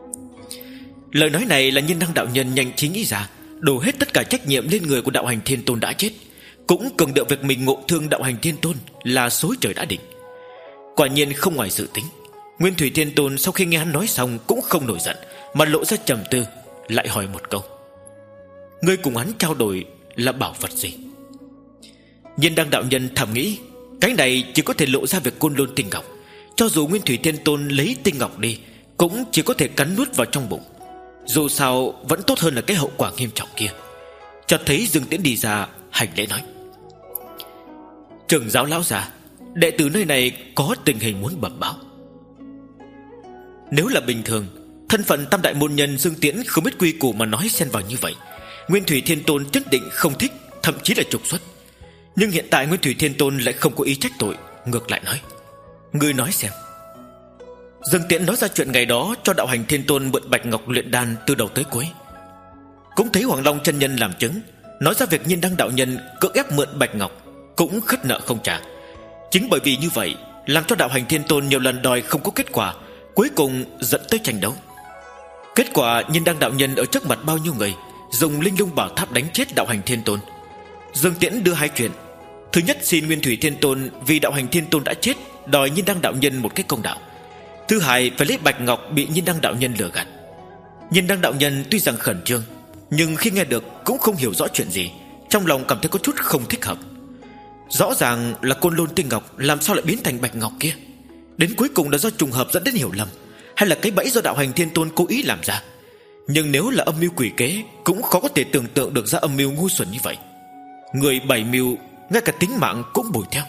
Lời nói này là Nhân Đăng đạo nhân nhanh trí nghĩ ra, đổ hết tất cả trách nhiệm lên người của đạo hành Thiên Tôn đã chết, cũng cường điệu việc mình ngộ thương đạo hành Thiên Tôn là số trời đã định. Quả nhiên không ngoài dự tính, Nguyên Thủy Thiên Tôn sau khi nghe hắn nói xong cũng không nổi giận, mà lộ ra trầm tư, lại hỏi một câu: ngươi cùng hắn trao đổi là bảo vật gì? Nhân Đăng đạo nhân thầm nghĩ, cái này chỉ có thể lộ ra việc Côn Lôn Tinh Ngọc. Cho dù Nguyên Thủy Thiên Tôn lấy tinh ngọc đi, cũng chỉ có thể cắn nuốt vào trong bụng. Dù sao vẫn tốt hơn là cái hậu quả nghiêm trọng kia. Chợt thấy Dương Tiễn đi ra, hành lễ nói: Trưởng giáo lão già, đệ tử nơi này có tình hình muốn bẩm báo. Nếu là bình thường, thân phận tam đại môn nhân Dương Tiễn không biết quy củ mà nói xen vào như vậy, Nguyên Thủy Thiên Tôn nhất định không thích, thậm chí là trục xuất. Nhưng hiện tại Nguyên Thủy Thiên Tôn lại không có ý trách tội, ngược lại nói: ngươi nói xem. Dương Tiễn nói ra chuyện ngày đó cho đạo hành Thiên Tôn mượn bạch ngọc luyện đan từ đầu tới cuối. Cũng thấy Hoàng Long chân nhân làm chứng, nói ra việc Nhiên Đăng đạo nhân cưỡng ép mượn bạch ngọc, cũng khất nợ không trả. Chính bởi vì như vậy, làm cho đạo hành Thiên Tôn nhiều lần đòi không có kết quả, cuối cùng dẫn tới tranh đấu. Kết quả Nhiên Đăng đạo nhân ở trước mặt bao nhiêu người dùng Linh Lung Bảo Tháp đánh chết đạo hành Thiên Tôn. Dương Tiễn đưa hai chuyện: thứ nhất, xin Nguyên Thủy Thiên Tôn vì đạo hành Thiên Tôn đã chết đòi Nhiên Đăng đạo nhân một cái công đạo. Thứ hai, phải lấy bạch ngọc bị Nhiên Đăng đạo nhân lừa gạt. Nhiên Đăng đạo nhân tuy rằng khẩn trương, nhưng khi nghe được cũng không hiểu rõ chuyện gì, trong lòng cảm thấy có chút không thích hợp. Rõ ràng là Côn Lôn Tinh Ngọc, làm sao lại biến thành bạch ngọc kia? Đến cuối cùng là do trùng hợp dẫn đến hiểu lầm, hay là cái bẫy do đạo hành Thiên Tôn cố ý làm ra? Nhưng nếu là âm mưu quỷ kế, cũng khó có thể tưởng tượng được ra âm mưu ngu xuẩn như vậy. Người bảy mưu, ngay cả tính mạng cũng bồi theo.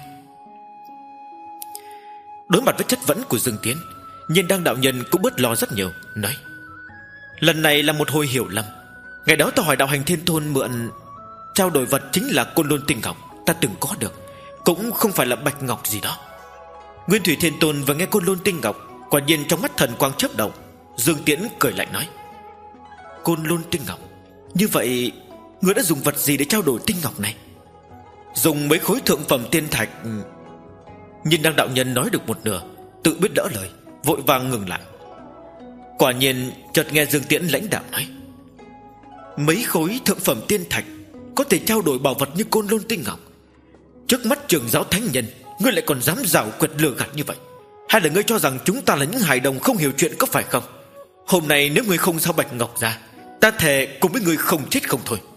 Đối mặt với chất vấn của Dương Tiễn, Nhiên Đăng đạo nhân cũng bớt lo rất nhiều, nói: lần này là một hồi hiểu lầm. Ngày đó ta hỏi đạo hành Thiên Tôn mượn trao đổi vật chính là Côn Lôn Tinh Ngọc, ta từng có được, cũng không phải là bạch ngọc gì đó. Nguyên Thủy Thiên Tôn vừa nghe Côn Lôn Tinh Ngọc, quả nhiên trong mắt thần quang chớp động. Dương Tiễn cười lạnh nói: Côn Lôn Tinh Ngọc, như vậy ngươi đã dùng vật gì để trao đổi tinh ngọc này? Dùng mấy khối thượng phẩm tiên thạch. Nhiên Đăng đạo nhân nói được một nửa, tự biết đỡ lời, vội vàng ngừng lại. Quả nhiên chợt nghe Dương Tiễn lãnh đạm nói: mấy khối thượng phẩm tiên thạch có thể trao đổi bảo vật như Côn Lôn Tinh Ngọc? Trước mắt Trường giáo thánh nhân, ngươi lại còn dám giảo quyệt lừa gạt như vậy? Hay là ngươi cho rằng chúng ta là những hài đồng không hiểu chuyện, có phải không? Hôm nay nếu ngươi không sao bạch ngọc ra, ta thề cùng với ngươi không chết không thôi.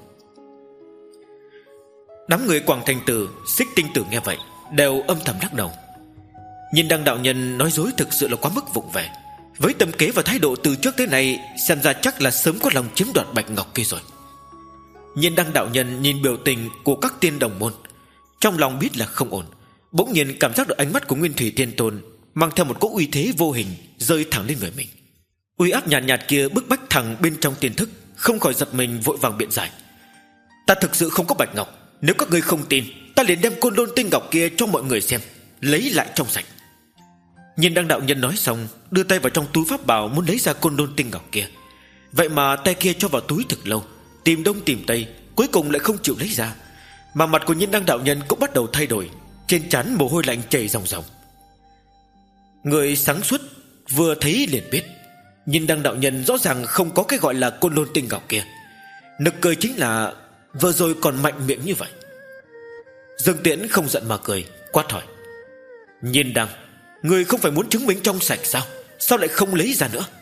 Đám người Quảng Thành Tử, Xích Tinh Tử nghe vậy đều âm thầm lắc đầu. Nhiên Đăng đạo nhân nói dối thực sự là quá mức vụng về. Với tâm kế và thái độ từ trước tới nay, xem ra chắc là sớm có lòng chiếm đoạt bạch ngọc kia rồi. Nhiên Đăng đạo nhân nhìn biểu tình của các tiên đồng môn, trong lòng biết là không ổn. Bỗng nhiên cảm giác được ánh mắt của Nguyên Thủy Thiên Tôn mang theo một cỗ uy thế vô hình rơi thẳng lên người mình. Uy áp nhàn nhạt, nhạt kia bức bách thẳng bên trong tiềm thức, không khỏi giật mình vội vàng biện giải: ta thực sự không có bạch ngọc. Nếu các ngươi không tin, ta liền đem Côn Lôn Tinh Ngọc kia cho mọi người xem, lấy lại trong sạch. Nhiên Đăng đạo nhân nói xong, đưa tay vào trong túi pháp bảo muốn lấy ra Côn Lôn Tinh Ngọc kia. Vậy mà tay kia cho vào túi thực lâu, tìm đông tìm tây, cuối cùng lại không chịu lấy ra. Mà mặt của Nhiên Đăng đạo nhân cũng bắt đầu thay đổi, trên trán mồ hôi lạnh chảy ròng ròng. Người sáng suốt vừa thấy liền biết, Nhiên Đăng đạo nhân rõ ràng không có cái gọi là Côn Lôn Tinh Ngọc kia. Nực cười chính là vừa rồi còn mạnh miệng như vậy. Dương Tiễn không giận mà cười, quát hỏi: Nhiên Đăng, người không phải muốn chứng minh trong sạch sao? Sao lại không lấy ra nữa?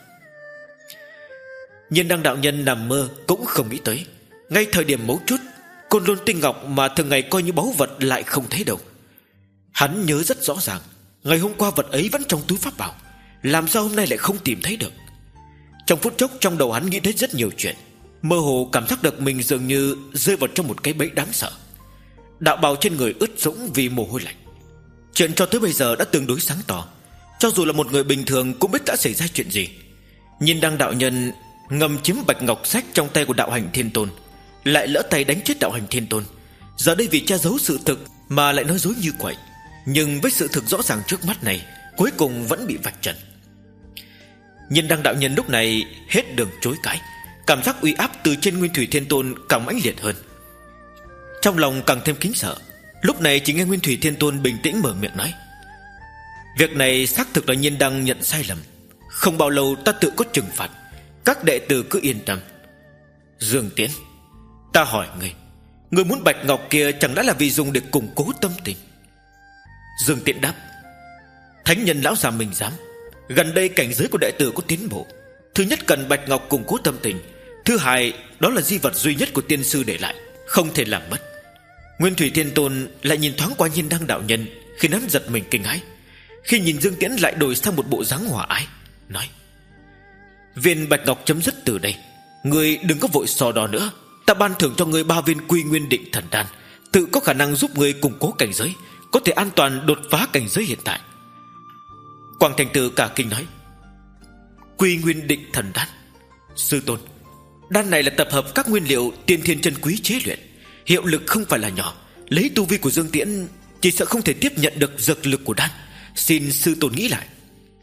Nhiên Đăng đạo nhân nằm mơ cũng không nghĩ tới, ngay thời điểm mấu chốt, Côn Lôn Tinh Ngọc mà thường ngày coi như báu vật lại không thấy đâu. Hắn nhớ rất rõ ràng, Ngày hôm qua vật ấy vẫn trong túi pháp bảo, làm sao hôm nay lại không tìm thấy được? Trong phút chốc trong đầu hắn nghĩ tới rất nhiều chuyện, mơ hồ cảm giác được mình dường như rơi vào trong một cái bẫy đáng sợ. Đạo bào trên người ướt sũng vì mồ hôi lạnh. Chuyện cho tới bây giờ đã tương đối sáng tỏ, cho dù là một người bình thường cũng biết đã xảy ra chuyện gì. Nhìn Đăng đạo nhân ngầm chiếm bạch ngọc sách trong tay của đạo hành thiên tôn, lại lỡ tay đánh chết đạo hành thiên tôn. Giờ đây vì che giấu sự thực mà lại nói dối như quậy, nhưng với sự thực rõ ràng trước mắt này, cuối cùng vẫn bị vạch trần. Nhìn Đăng đạo nhân lúc này hết đường chối cãi, cảm giác uy áp từ trên Nguyên Thủy Thiên Tôn càng mãnh liệt hơn. Trong lòng càng thêm kính sợ, lúc này chỉ nghe Nguyên Thủy Thiên Tôn bình tĩnh mở miệng nói: việc này xác thực là Nhiên Đăng nhận sai lầm, không bao lâu ta tự có trừng phạt, các đệ tử cứ yên tâm. Dương Tiễn, ta hỏi ngươi, ngươi muốn bạch ngọc kia chẳng đã là vì dùng để củng cố tâm tình? Dương Tiễn đáp: thánh nhân lão già mình dám. Gần đây cảnh giới của đệ tử có tiến bộ. Thứ nhất cần bạch ngọc củng cố tâm tình, thứ hai đó là di vật duy nhất của tiên sư để lại, không thể làm mất. Nguyên Thủy Thiên Tôn lại nhìn thoáng qua Nhiên Đăng đạo nhân, khiến hắn giật mình kinh hãi. Khi nhìn Dương Tiễn lại đổi sang một bộ dáng hòa ái, nói: viên bạch ngọc chấm dứt từ đây, ngươi đừng có vội so đo nữa. Ta ban thưởng cho ngươi ba viên quy nguyên định thần đan, tự có khả năng giúp ngươi củng cố cảnh giới, có thể an toàn đột phá cảnh giới hiện tại. Quang Thành Tử cả kinh nói: quy nguyên định thần đan? Sư tôn, đan này là tập hợp các nguyên liệu tiên thiên chân quý chế luyện, hiệu lực không phải là nhỏ. Lấy tu vi của Dương Tiễn chỉ sợ không thể tiếp nhận được dược lực của đan, xin sư tôn nghĩ lại.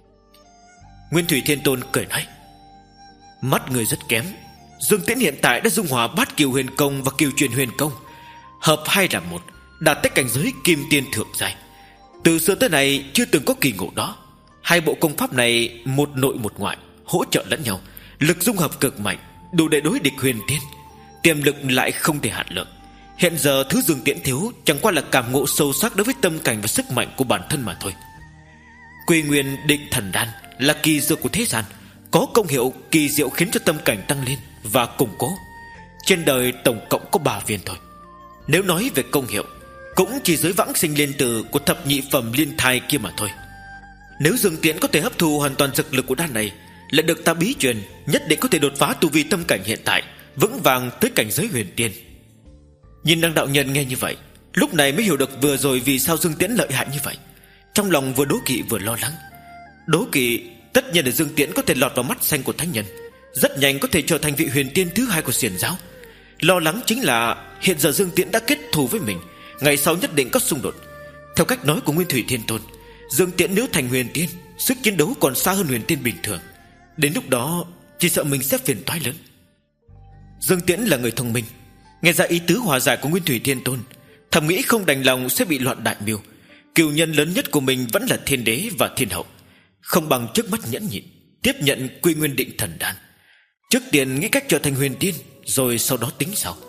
Nguyên Thủy Thiên Tôn cười nói: mắt người rất kém. Dương Tiễn hiện tại đã dung hòa bát kiều huyền công và kiều truyền huyền công, hợp hai làm một, đạt tới cảnh giới kim tiên thượng giai. Từ xưa tới nay chưa từng có kỳ ngộ đó. Hai bộ công pháp này một nội một ngoại, hỗ trợ lẫn nhau, lực dung hợp cực mạnh, đủ để đối địch huyền tiên, tiềm lực lại không thể hạn lượng. Hiện giờ thứ Dương Tiễn thiếu chẳng qua là cảm ngộ sâu sắc đối với tâm cảnh và sức mạnh của bản thân mà thôi. Quy nguyên định thần đan là kỳ dược của thế gian, có công hiệu kỳ diệu khiến cho tâm cảnh tăng lên và củng cố. Trên đời tổng cộng có ba viên thôi. Nếu nói về công hiệu, cũng chỉ dưới vãng sinh liên tử của thập nhị phẩm liên thai kia mà thôi. Nếu Dương Tiễn có thể hấp thu hoàn toàn dược lực của đan này, lại được ta bí truyền, nhất định có thể đột phá tu vi tâm cảnh hiện tại, vững vàng tới cảnh giới huyền tiên. Nhìn Đăng đạo nhân nghe như vậy, lúc này mới hiểu được vừa rồi vì sao Dương Tiễn lợi hại như vậy. Trong lòng vừa đố kỵ vừa lo lắng. Đố kỵ tất nhiên là Dương Tiễn có thể lọt vào mắt xanh của thánh nhân, rất nhanh có thể trở thành vị huyền tiên thứ hai của xiển giáo. Lo lắng chính là hiện giờ Dương Tiễn đã kết thù với mình, ngày sau nhất định có xung đột. Theo cách nói của Nguyên Thủy Thiên Tôn, Dương Tiễn nếu thành huyền tiên, sức chiến đấu còn xa hơn huyền tiên bình thường. Đến lúc đó chỉ sợ mình sẽ phiền toái lớn. Dương Tiễn là người thông minh, nghe ra ý tứ hòa giải của Nguyên Thủy Thiên Tôn, thầm nghĩ không đành lòng sẽ bị loạn đại mưu. Cừu nhân lớn nhất của mình vẫn là thiên đế và thiên hậu, không bằng trước mắt nhẫn nhịn tiếp nhận quy nguyên định thần đan. Trước tiên nghĩ cách trở thành huyền tiên, rồi sau đó tính sau.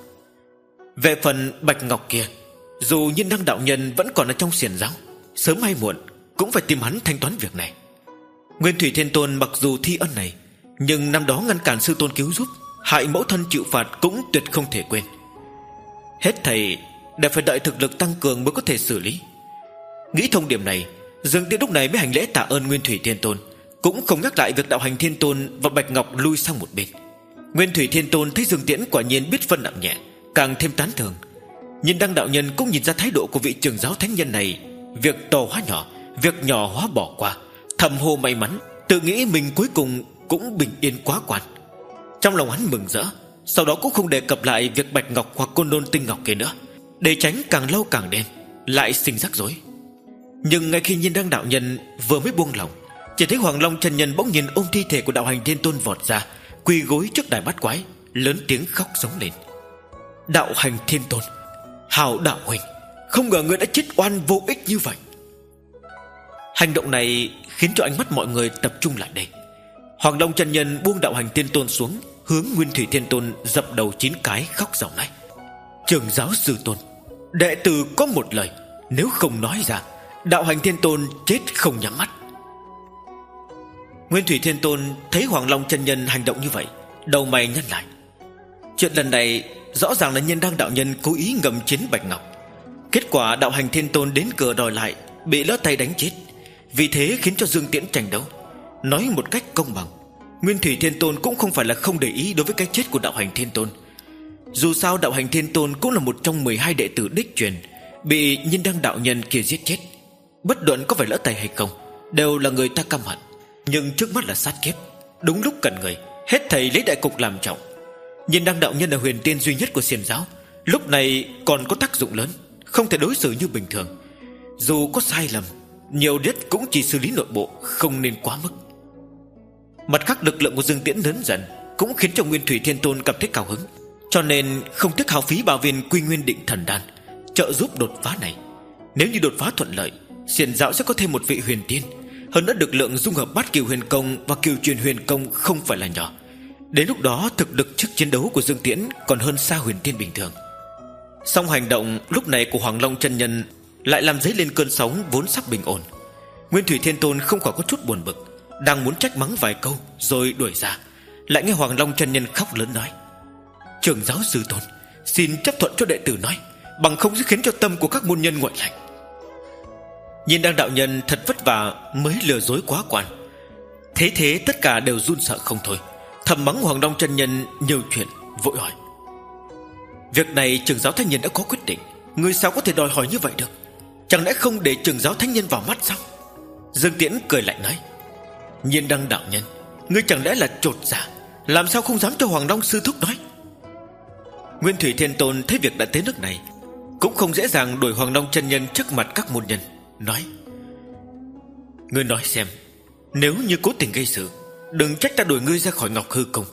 Về phần bạch ngọc kia, dù Nhiên Đăng đạo nhân vẫn còn ở trong xiển giáo, sớm hay muộn cũng phải tìm hắn thanh toán việc này. Nguyên Thủy Thiên Tôn mặc dù thi ân này, nhưng năm đó ngăn cản sư tôn cứu giúp, hại mẫu thân chịu phạt cũng tuyệt không thể quên. Hết thầy đều phải đợi thực lực tăng cường mới có thể xử lý. Nghĩ thông điểm này, Dương Tiễn lúc này mới hành lễ tạ ơn Nguyên Thủy Thiên Tôn, cũng không nhắc lại việc đạo hành Thiên Tôn và Bạch Ngọc lui sang một bên. Nguyên Thủy Thiên Tôn thấy Dương Tiễn quả nhiên biết phân nặng nhẹ, càng thêm tán thưởng. Nhìn Đăng đạo nhân cũng nhìn ra thái độ của vị trưởng giáo thánh nhân này, việc to hóa nhỏ, việc nhỏ hóa bỏ qua, thầm hô may mắn, tự nghĩ mình cuối cùng cũng bình yên quá quan. Trong lòng hắn mừng rỡ, sau đó cũng không đề cập lại việc Bạch Ngọc hoặc Côn Lôn Tinh Ngọc kia nữa, để tránh càng lâu càng đen lại sinh rắc rối. Nhưng ngay khi Nhiên Đăng đạo nhân vừa mới buông lòng, chỉ thấy Hoàng Long chân nhân bỗng nhiên ôm thi thể của đạo hành Thiên Tôn vọt ra, quỳ gối trước đài bát quái, lớn tiếng khóc giống lên: đạo hành Thiên Tôn, hào đạo huynh, không ngờ ngươi đã chết oan vô ích như vậy. Hành động này khiến cho ánh mắt mọi người tập trung lại đây. Hoàng Long chân nhân buông đạo hành Thiên Tôn xuống, hướng Nguyên Thủy Thiên Tôn dập đầu chín cái, khóc ròng nói: trưởng giáo sư tôn, đệ tử có một lời, nếu không nói ra, đạo hành Thiên Tôn chết không nhắm mắt. Nguyên Thủy Thiên Tôn thấy Hoàng Long chân nhân hành động như vậy, đầu mày nhăn lại. Chuyện lần này rõ ràng là Nhiên Đăng đạo nhân cố ý ngầm chiến Bạch Ngọc. Kết quả đạo hành Thiên Tôn đến cửa đòi lại, bị lỡ tay đánh chết. vì thế khiến cho Dương Tiễn tranh đấu. Nói một cách công bằng, Nguyên Thủy Thiên Tôn cũng không phải là không để ý đối với cái chết của Đạo Hành Thiên Tôn. Dù sao Đạo Hành Thiên Tôn cũng là một trong mười hai đệ tử đích truyền bị Nhiên Đăng đạo nhân kia giết chết. Bất luận có phải lỡ tay hay không, đều là người ta căm hận. Nhưng trước mắt là sát kiếp, đúng lúc cần người, hết thầy lấy đại cục làm trọng. Nhiên Đăng đạo nhân là huyền tiên duy nhất của Xiển giáo, lúc này còn có tác dụng lớn, không thể đối xử như bình thường. Dù có sai lầm, nhiều nhất cũng chỉ xử lý nội bộ, không nên quá mức. Mặt khác, lực lượng của Dương Tiễn lớn dần cũng khiến cho Nguyên Thủy Thiên Tôn cảm thấy cao hứng, cho nên không tiếc hao phí bao viên Quy Nguyên Định Thần Đan trợ giúp đột phá này. Nếu như đột phá thuận lợi, Xiển giáo sẽ có thêm một vị huyền tiên. Hơn nữa lực lượng dung hợp Bát Kiều Huyền Công và Kiều Truyền Huyền Công không phải là nhỏ. Đến lúc đó thực lực trước chiến đấu của Dương Tiễn còn hơn xa huyền tiên bình thường. Song hành động lúc này của Hoàng Long chân nhân lại làm dấy lên cơn sóng vốn sắp bình ổn. Nguyên Thủy Thiên Tôn không khỏi có chút buồn bực, đang muốn trách mắng vài câu rồi đuổi ra, lại nghe Hoàng Long chân nhân khóc lớn nói: "Trưởng giáo sư tôn, xin chấp thuận cho đệ tử nói, bằng không sẽ khiến cho tâm của các môn nhân nguội lạnh." Nhiên Đăng đạo nhân thật vất vả mới lừa dối quá quan. Thế thế tất cả đều run sợ không thôi, thầm mắng Hoàng Long chân nhân nhiều chuyện, vội hỏi: "Việc này trưởng giáo thánh nhân đã có quyết định, người sao có thể đòi hỏi như vậy được? Chẳng lẽ không để trưởng giáo thánh nhân vào mắt sao?" Dương Tiễn cười lạnh nói: "Nhiên Đăng đạo nhân, ngươi chẳng lẽ là chột dạ, làm sao không dám cho Hoàng Long sư thúc nói?" Nguyên Thủy Thiên Tôn thấy việc đã tới nước này, cũng không dễ dàng đuổi Hoàng Long chân nhân trước mặt các môn nhân, nói: "Ngươi nói xem, nếu như cố tình gây sự, đừng trách ta đuổi ngươi ra khỏi Ngọc Hư Cung."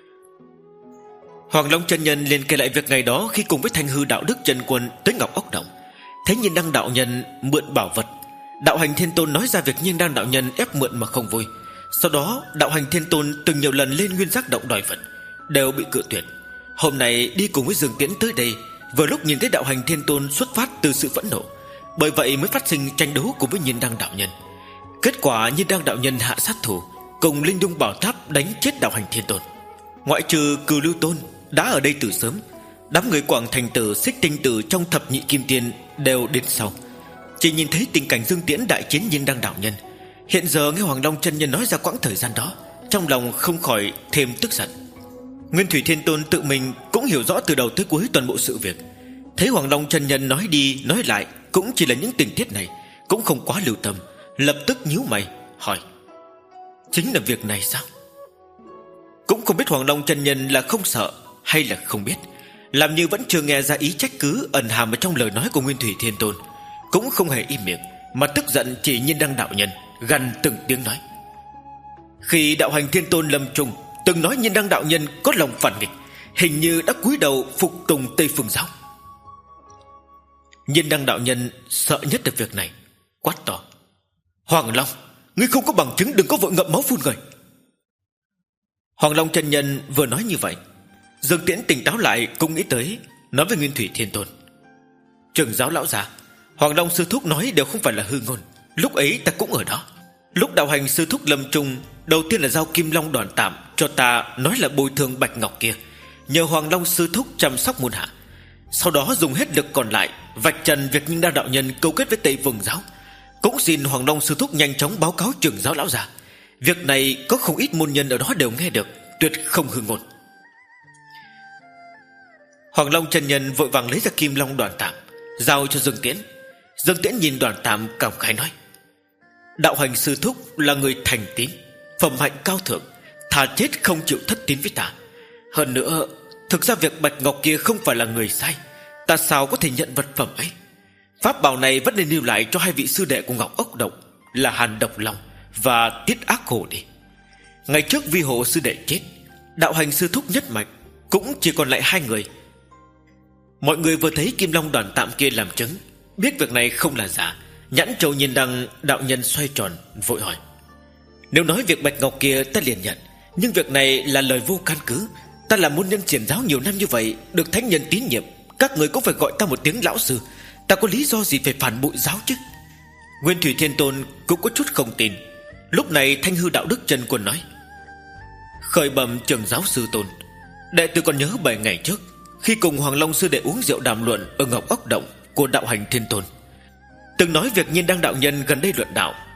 Hoàng Long chân nhân liền kể lại việc ngày đó khi cùng với Thanh Hư đạo đức chân quân tới Ngọc Ốc Động, thấy Nhiên Đăng đạo nhân mượn bảo vật. Đạo Hành Thiên Tôn nói ra việc Nhiên Đăng đạo nhân ép mượn mà không vui. Sau đó Đạo Hành Thiên Tôn từng nhiều lần lên Nguyên Giác Động đòi vật, đều bị cự tuyệt. Hôm nay đi cùng với Dương Tiễn tới đây, vừa lúc nhìn thấy Đạo Hành Thiên Tôn xuất phát từ sự phẫn nộ, bởi vậy mới phát sinh tranh đấu cùng với Nhiên Đăng đạo nhân. Kết quả Nhiên Đăng đạo nhân hạ sát thủ, cùng Linh Đung Bảo Tháp đánh chết Đạo Hành Thiên Tôn. Ngoại trừ Cừu Lưu Tôn đã ở đây từ sớm, đám người Quảng Thành Tử, Xích Tinh Tử trong thập nhị kim tiên đều đến sau. Chỉ nhìn thấy tình cảnh Dương Tiễn đại chiến Nhiên Đăng đạo nhân, hiện giờ nghe Hoàng Long chân nhân nói ra quãng thời gian đó, trong lòng không khỏi thêm tức giận. Nguyên Thủy Thiên Tôn tự mình cũng hiểu rõ từ đầu tới cuối toàn bộ sự việc, thấy Hoàng Long chân nhân nói đi nói lại cũng chỉ là những tình tiết này, cũng không quá lưu tâm, lập tức nhíu mày hỏi: "Chính là việc này sao?" Cũng không biết Hoàng Long chân nhân là không sợ hay là không biết, làm như vẫn chưa nghe ra ý trách cứ ẩn hàm ở trong lời nói của Nguyên Thủy Thiên Tôn, cũng không hề im miệng, mà tức giận chỉ Nhiên Đăng đạo nhân, gằn từng tiếng nói: "Khi Đạo Hành Thiên Tôn lâm chung từng nói Nhiên Đăng đạo nhân có lòng phản nghịch, hình như đã cúi đầu phục tùng Tây Phương giáo." Nhiên Đăng đạo nhân sợ nhất được việc này, quát to: "Hoàng Long, ngươi không có bằng chứng, đừng có vội ngậm máu phun người." Hoàng Long chân nhân vừa nói như vậy, Dương Tiễn tỉnh táo lại cũng nghĩ tới, nói với Nguyên Thủy Thiên Tôn: "Trưởng giáo lão già, Hoàng Long sư thúc nói đều không phải là hư ngôn, lúc ấy ta cũng ở đó. Lúc Đạo Hành sư thúc lâm chung, đầu tiên là giao Kim Long đoàn tạm cho ta, nói là bồi thường bạch ngọc kia, nhờ Hoàng Long sư thúc chăm sóc môn hạ. Sau đó dùng hết lực còn lại vạch trần việc Nhiên Đăng đạo nhân câu kết với Tây Phương giáo. Cũng xin Hoàng Long sư thúc nhanh chóng báo cáo trưởng giáo lão già. Việc này có không ít môn nhân ở đó đều nghe được, tuyệt không hư ngôn." Hoàng Long chân nhân vội vàng lấy ra Kim Long đoàn tạm giao cho Dương Tiễn. Dương Tiễn nhìn đoàn tạm cảm khái nói: "Đạo Hành sư thúc là người thành tín, phẩm hạnh cao thượng, thà chết không chịu thất tín với ta. Hơn nữa, thực ra việc bạch ngọc kia không phải là người sai, ta sao có thể nhận vật phẩm ấy. Pháp bảo này vẫn nên lưu lại cho hai vị sư đệ của Ngọc Ốc Động là Hàn Độc Long và Tiết Ác Hổ đi. Ngày trước Vi Hộ sư đệ chết, Đạo Hành sư thúc nhất mạch cũng chỉ còn lại hai người." Mọi người vừa thấy Kim Long đoàn tạm kia làm chứng, biết việc này không là giả. Nhãn châu Nhiên Đăng đạo nhân xoay tròn, vội hỏi: "Nếu nói việc bạch ngọc kia ta liền nhận, nhưng việc này là lời vô căn cứ. Ta là môn nhân Xiển giáo nhiều năm như vậy, được thánh nhân tín nhiệm, các người cũng phải gọi ta một tiếng lão sư, ta có lý do gì phải phản bội giáo chứ?" Nguyên Thủy Thiên Tôn cũng có chút không tin. Lúc này Thanh Hư đạo đức chân quân nói: "Khởi bẩm trưởng giáo sư tôn, đệ tử còn nhớ bảy ngày trước, khi cùng Hoàng Long sư đệ uống rượu đàm luận ở Ngọc Ốc Động của Đạo Hành Thiên Tôn, từng nói việc Nhiên Đăng đạo nhân gần đây luận đạo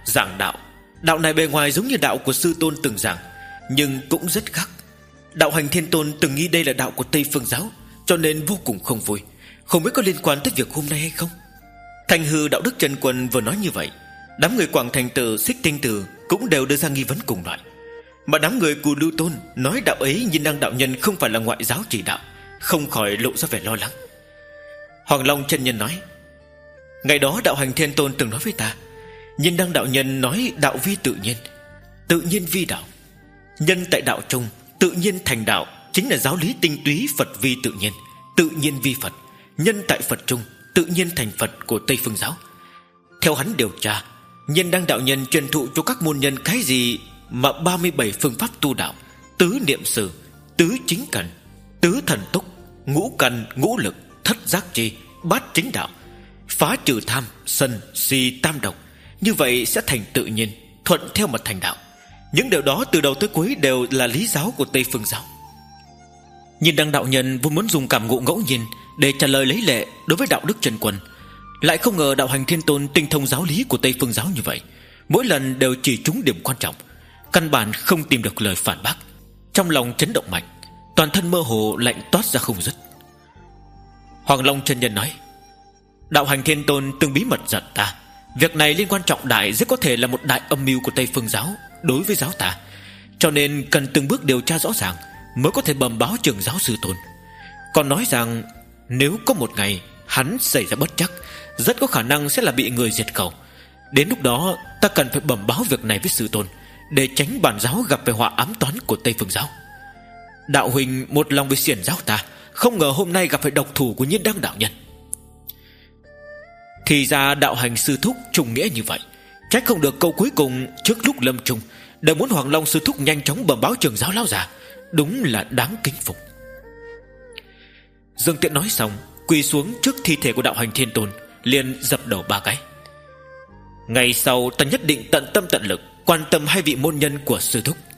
Giảng đạo, đạo này bề ngoài giống như đạo của sư tôn từng giảng, nhưng cũng rất khác. Đạo Hành Thiên Tôn từng nghĩ đây là đạo của Tây Phương giáo, cho nên vô cùng không vui. Không biết có liên quan tới việc hôm nay hay không. Thanh Hư Đạo Đức Chân Quân vừa nói như vậy, đám người Quảng Thành Tử, Xích Tinh Tử cũng đều đưa ra nghi vấn cùng loại. Mà đám người Cù Lưu Tôn nói đạo ấy Nhiên Đăng đạo nhân không phải là ngoại giáo chỉ đạo, không khỏi lộ ra vẻ lo lắng. Hoàng Long chân nhân nói: ngày đó đạo Hành Thiên Tôn từng nói với ta, Nhiên Đăng đạo nhân nói đạo vi tự nhiên, tự nhiên vi đạo, nhân tại đạo trung, tự nhiên thành đạo, chính là giáo lý tinh túy Phật vi tự nhiên, tự nhiên vi Phật, nhân tại Phật trung, tự nhiên thành Phật của Tây Phương giáo. Theo hắn điều tra, Nhiên Đăng đạo nhân truyền thụ cho các môn nhân cái gì mà ba mươi bảy phương pháp tu đạo: tứ niệm xứ, tứ chính cần, tứ thần túc, ngũ căn ngũ lực, thất giác chi, bát chính đạo, phá trừ tham sân si tam độc. Như vậy sẽ thành tự nhiên, thuận theo mà thành đạo. Những điều đó từ đầu tới cuối đều là lý giáo của Tây Phương giáo. Nhiên Đăng đạo nhân vốn muốn dùng cảm ngộ ngẫu nhiên để trả lời lấy lệ đối với Đạo Đức Chân Quân, lại không ngờ đạo Hành Thiên Tôn tinh thông giáo lý của Tây Phương giáo như vậy, mỗi lần đều chỉ trúng điểm quan trọng, căn bản không tìm được lời phản bác. Trong lòng chấn động mạnh, toàn thân mơ hồ lạnh toát ra không dứt. Hoàng Long chân nhân nói: đạo Hành Thiên Tôn từng bí mật dặn ta, việc này liên quan trọng đại, rất có thể là một đại âm mưu của Tây Phương giáo đối với giáo ta, cho nên cần từng bước điều tra rõ ràng mới có thể bẩm báo trưởng giáo sư tôn. Còn nói rằng nếu có một ngày hắn xảy ra bất trắc, rất có khả năng sẽ là bị người diệt khẩu. Đến lúc đó ta cần phải bẩm báo việc này với sư tôn, để tránh bản giáo gặp phải họa ám toán của Tây Phương giáo. Đạo huynh một lòng với xiển giáo ta, không ngờ hôm nay gặp phải độc thủ của Nhiên Đăng đạo nhân. Thì ra đạo hành sư thúc trùng nghĩa như vậy, trách không được câu cuối cùng trước lúc lâm chung đều muốn Hoàng Long sư thúc nhanh chóng bẩm báo trưởng giáo lão già, đúng là đáng kính phục. Dương Tiễn nói xong, quỳ xuống trước thi thể của đạo Hành Thiên Tôn, liền dập đầu ba cái. Ngày sau ta nhất định tận tâm tận lực quan tâm hai vị môn nhân của sư thúc.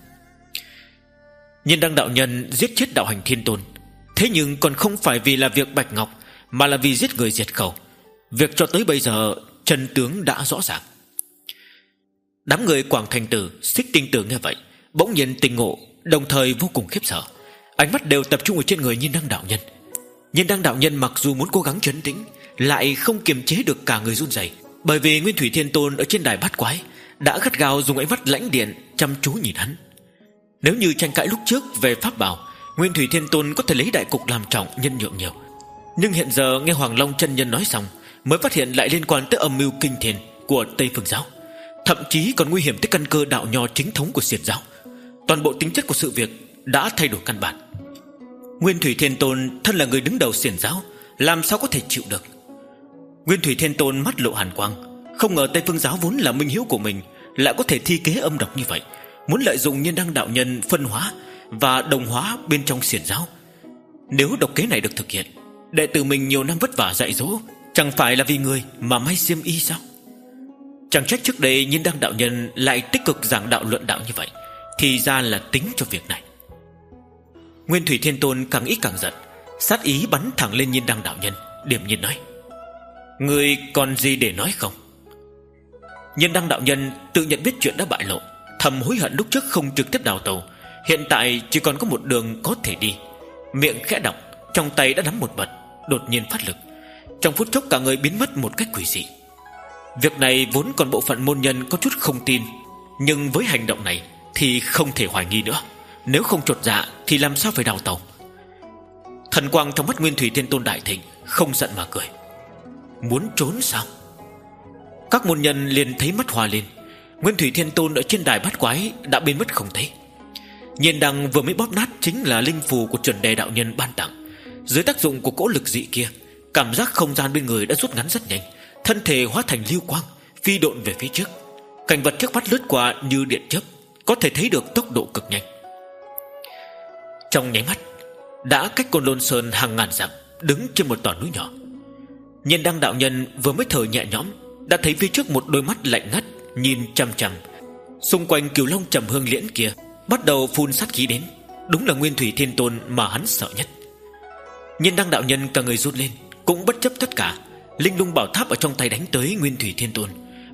Nhiên Đăng đạo nhân giết chết đạo Hành Thiên Tôn, thế nhưng còn không phải vì là việc Bạch Ngọc, mà là vì giết người diệt khẩu. Việc cho tới bây giờ chân tướng đã rõ ràng. Đám người Quảng Thành Tử, Xích Tinh Tử nghe vậy bỗng nhiên tình ngộ, đồng thời vô cùng khiếp sợ, ánh mắt đều tập trung ở trên người Nhiên Đăng đạo nhân. Nhiên Đăng đạo nhân mặc dù muốn cố gắng trấn tĩnh, lại không kiềm chế được cả người run rẩy, bởi vì Nguyên Thủy Thiên Tôn ở trên đài bát quái đã gắt gao dùng ánh mắt lãnh điện chăm chú nhìn hắn. Nếu như tranh cãi lúc trước về pháp bảo, Nguyên Thủy Thiên Tôn có thể lấy đại cục làm trọng, nhân nhượng nhiều. Nhưng hiện giờ nghe Hoàng Long chân nhân nói xong, mới phát hiện lại liên quan tới âm mưu kinh thiên của Tây Phương giáo, thậm chí còn nguy hiểm tới căn cơ đạo nho chính thống của xiển giáo. Toàn bộ tính chất của sự việc đã thay đổi căn bản. Nguyên Thủy Thiên Tôn thân là người đứng đầu xiển giáo, làm sao có thể chịu được. Nguyên Thủy Thiên Tôn mắt lộ hàn quang, không ngờ Tây Phương giáo vốn là minh hữu của mình lại có thể thi kế âm độc như vậy, muốn lợi dụng Nhiên Đăng đạo nhân phân hóa và đồng hóa bên trong xiển giáo. Nếu độc kế này được thực hiện, đệ tử mình nhiều năm vất vả dạy dỗ chẳng phải là vì người mà may xiêm y sao? Chẳng trách trước đây Nhiên Đăng đạo nhân lại tích cực giảng đạo luận đạo như vậy, thì ra là tính cho việc này. Nguyên Thủy Thiên Tôn càng nghĩ càng giận, sát ý bắn thẳng lên Nhiên Đăng đạo nhân, điểm nhiên nói: người còn gì để nói không? Nhiên Đăng đạo nhân tự nhận biết chuyện đã bại lộ, thầm hối hận lúc trước không trực tiếp đào tàu, hiện tại chỉ còn có một đường có thể đi. Miệng khẽ động, trong tay đã nắm một vật, đột nhiên phát lực, trong phút chốc cả người biến mất một cách quỷ dị. Việc này vốn còn bộ phận môn nhân có chút không tin, nhưng với hành động này thì không thể hoài nghi nữa. Nếu không chột dạ thì làm sao phải đào tàu. Thần quang trong mắt Nguyên Thủy Thiên Tôn đại thịnh, không giận mà cười: muốn trốn sao? Các môn nhân liền thấy mắt hòa lên. Nguyên Thủy Thiên Tôn ở trên đài bát quái đã biến mất không thấy. Nhiên Đăng vừa mới bóp nát chính là linh phù của chuẩn đề đạo nhân ban tặng. Dưới tác dụng của cỗ lực dị kia, cảm giác không gian bên người đã rút ngắn rất nhanh, thân thể hóa thành lưu quang, phi độn về phía trước. Cảnh vật trước mắt lướt qua như điện chớp, có thể thấy được tốc độ cực nhanh. Trong nháy mắt đã cách Côn Lôn Sơn hàng ngàn dặm, đứng trên một tòa núi nhỏ. Nhiên Đăng đạo nhân vừa mới thở nhẹ nhõm, đã thấy phía trước một đôi mắt lạnh ngắt nhìn chằm chằm. Xung quanh Cửu Long Trầm Hương Liễn kia bắt đầu phun sát khí đến. Đúng là Nguyên Thủy Thiên Tôn mà hắn sợ nhất. Nhiên Đăng đạo nhân cả người run lên, cũng bất chấp tất cả, linh lung bảo tháp ở trong tay đánh tới Nguyên Thủy Thiên Tôn.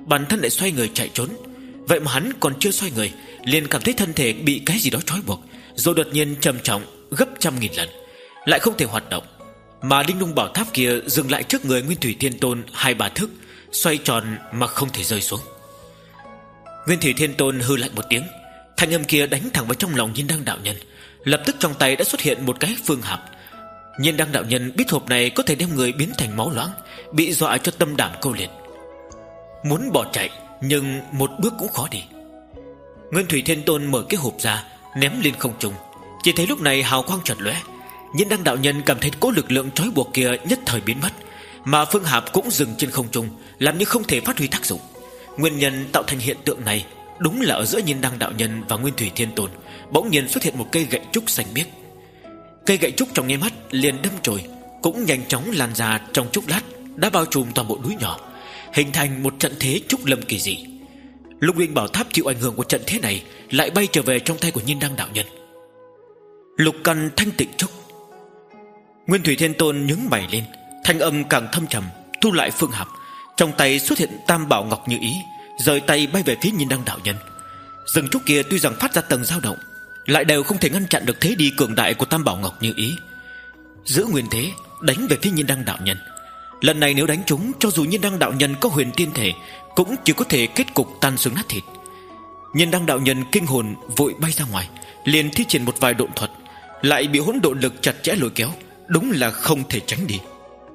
bản thân lại xoay người chạy trốn. Vậy mà hắn còn chưa xoay người liền cảm thấy thân thể bị cái gì đó trói buộc, rồi đột nhiên trầm trọng gấp trăm nghìn lần, lại không thể hoạt động. Mà linh lung bảo tháp kia dừng lại trước người Nguyên Thủy Thiên Tôn hai ba thước, xoay tròn mà không thể rơi xuống. Nguyên Thủy Thiên Tôn hư lạnh một tiếng, thanh âm kia đánh thẳng vào trong lòng Nhiên Đăng đạo nhân. Lập tức trong tay đã xuất hiện một cái phương hạp. Nhiên Đăng đạo nhân biết hộp này có thể đem người biến thành máu loãng, bị dọa cho tâm đảm câu liệt, muốn bỏ chạy nhưng một bước cũng khó đi. Nguyên Thủy Thiên Tôn mở cái hộp ra, ném lên không trung. Chỉ thấy lúc này hào quang chợt lóe, Nhiên Đăng đạo nhân cảm thấy cỗ lực lượng trói buộc kia nhất thời biến mất, mà phương hạp cũng dừng trên không trung, làm như không thể phát huy tác dụng. Nguyên nhân tạo thành hiện tượng này đúng là ở giữa Nhiên Đăng đạo nhân và Nguyên Thủy Thiên Tôn bỗng nhiên xuất hiện một cây gậy trúc xanh biếc. Cây gậy trúc trong nháy mắt liền đâm chồi, cũng nhanh chóng lan ra, trong chốc lát đã bao trùm toàn bộ núi nhỏ, hình thành một trận thế trúc lâm kỳ dị. Lục linh bảo tháp chịu ảnh hưởng của trận thế này lại bay trở về trong tay của Nhiên Đăng đạo nhân. Lục căn thanh tịnh trúc. Nguyên Thủy Thiên Tôn nhướng mày lên, thanh âm càng thâm trầm, thu lại phương hạp, trong tay xuất hiện tam bảo ngọc như ý, rời tay bay về phía Nhiên Đăng đạo nhân. Rừng trúc kia tuy rằng phát ra tầng dao động, lại đều không thể ngăn chặn được thế đi cường đại của tam bảo ngọc như ý. Giữ nguyên thế đánh về phía Nhiên Đăng đạo nhân. Lần này nếu đánh trúng, cho dù Nhiên Đăng đạo nhân có huyền tiên thể cũng chỉ có thể kết cục tan xương nát thịt. Nhiên Đăng đạo nhân kinh hồn vội bay ra ngoài, liền thi triển một vài độn thuật, lại bị hỗn độn lực chặt chẽ lôi kéo, đúng là không thể tránh đi.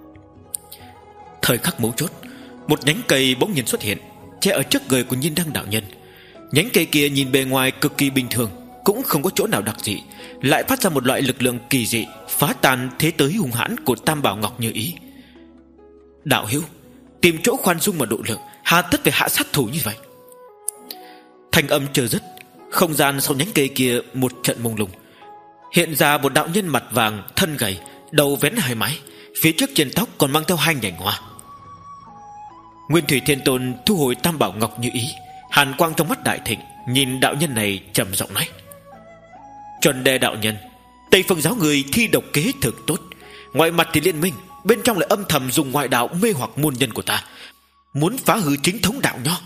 Thời khắc mấu chốt, một nhánh cây bỗng nhiên xuất hiện, che ở trước người của Nhiên Đăng đạo nhân. Nhánh cây kia nhìn bề ngoài cực kỳ bình thường, cũng không có chỗ nào đặc dị, lại phát ra một loại lực lượng kỳ dị, phá tan thế tới hung hãn của tam bảo ngọc như ý. Đạo hữu, tìm chỗ khoan dung mà độ lượng, hà tất phải hạ sát thủ như vậy? Thanh âm chưa dứt, không gian sau nhánh cây kia một trận mông lung, hiện ra một đạo nhân mặt vàng, thân gầy, đầu vén hai mái, phía trước trên tóc còn mang theo hai nhành hoa. Nguyên Thủy Thiên Tôn thu hồi tam bảo ngọc như ý, hàn quang trong mắt đại thịnh, nhìn đạo nhân này trầm giọng nói: Chuẩn Đề đạo nhân, Tây Phương giáo người thi độc kế thực tốt, ngoài mặt thì liên minh, bên trong lại âm thầm dùng ngoại đạo mê hoặc môn nhân của ta, muốn phá hư chính thống đạo nho.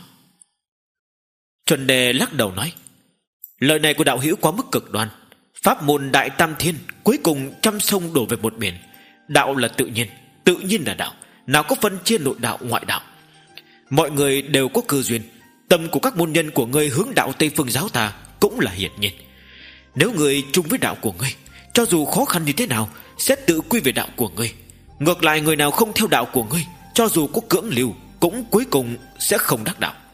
Chuẩn Đề lắc đầu nói: Lời này của đạo hữu quá mức cực đoan. Pháp môn Đại Tam Thiên cuối cùng trăm sông đổ về một biển. Đạo là tự nhiên, tự nhiên là đạo, nào có phân chia nội đạo ngoại đạo. Mọi người đều có cơ duyên, tâm của các môn nhân của ngươi hướng đạo Tây Phương giáo ta cũng là hiển nhiên. Nếu ngươi chung với đạo của ngươi, cho dù khó khăn như thế nào sẽ tự quy về đạo của ngươi. Ngược lại, người nào không theo đạo của ngươi, cho dù có cưỡng lưu, cũng cuối cùng sẽ không đắc đạo.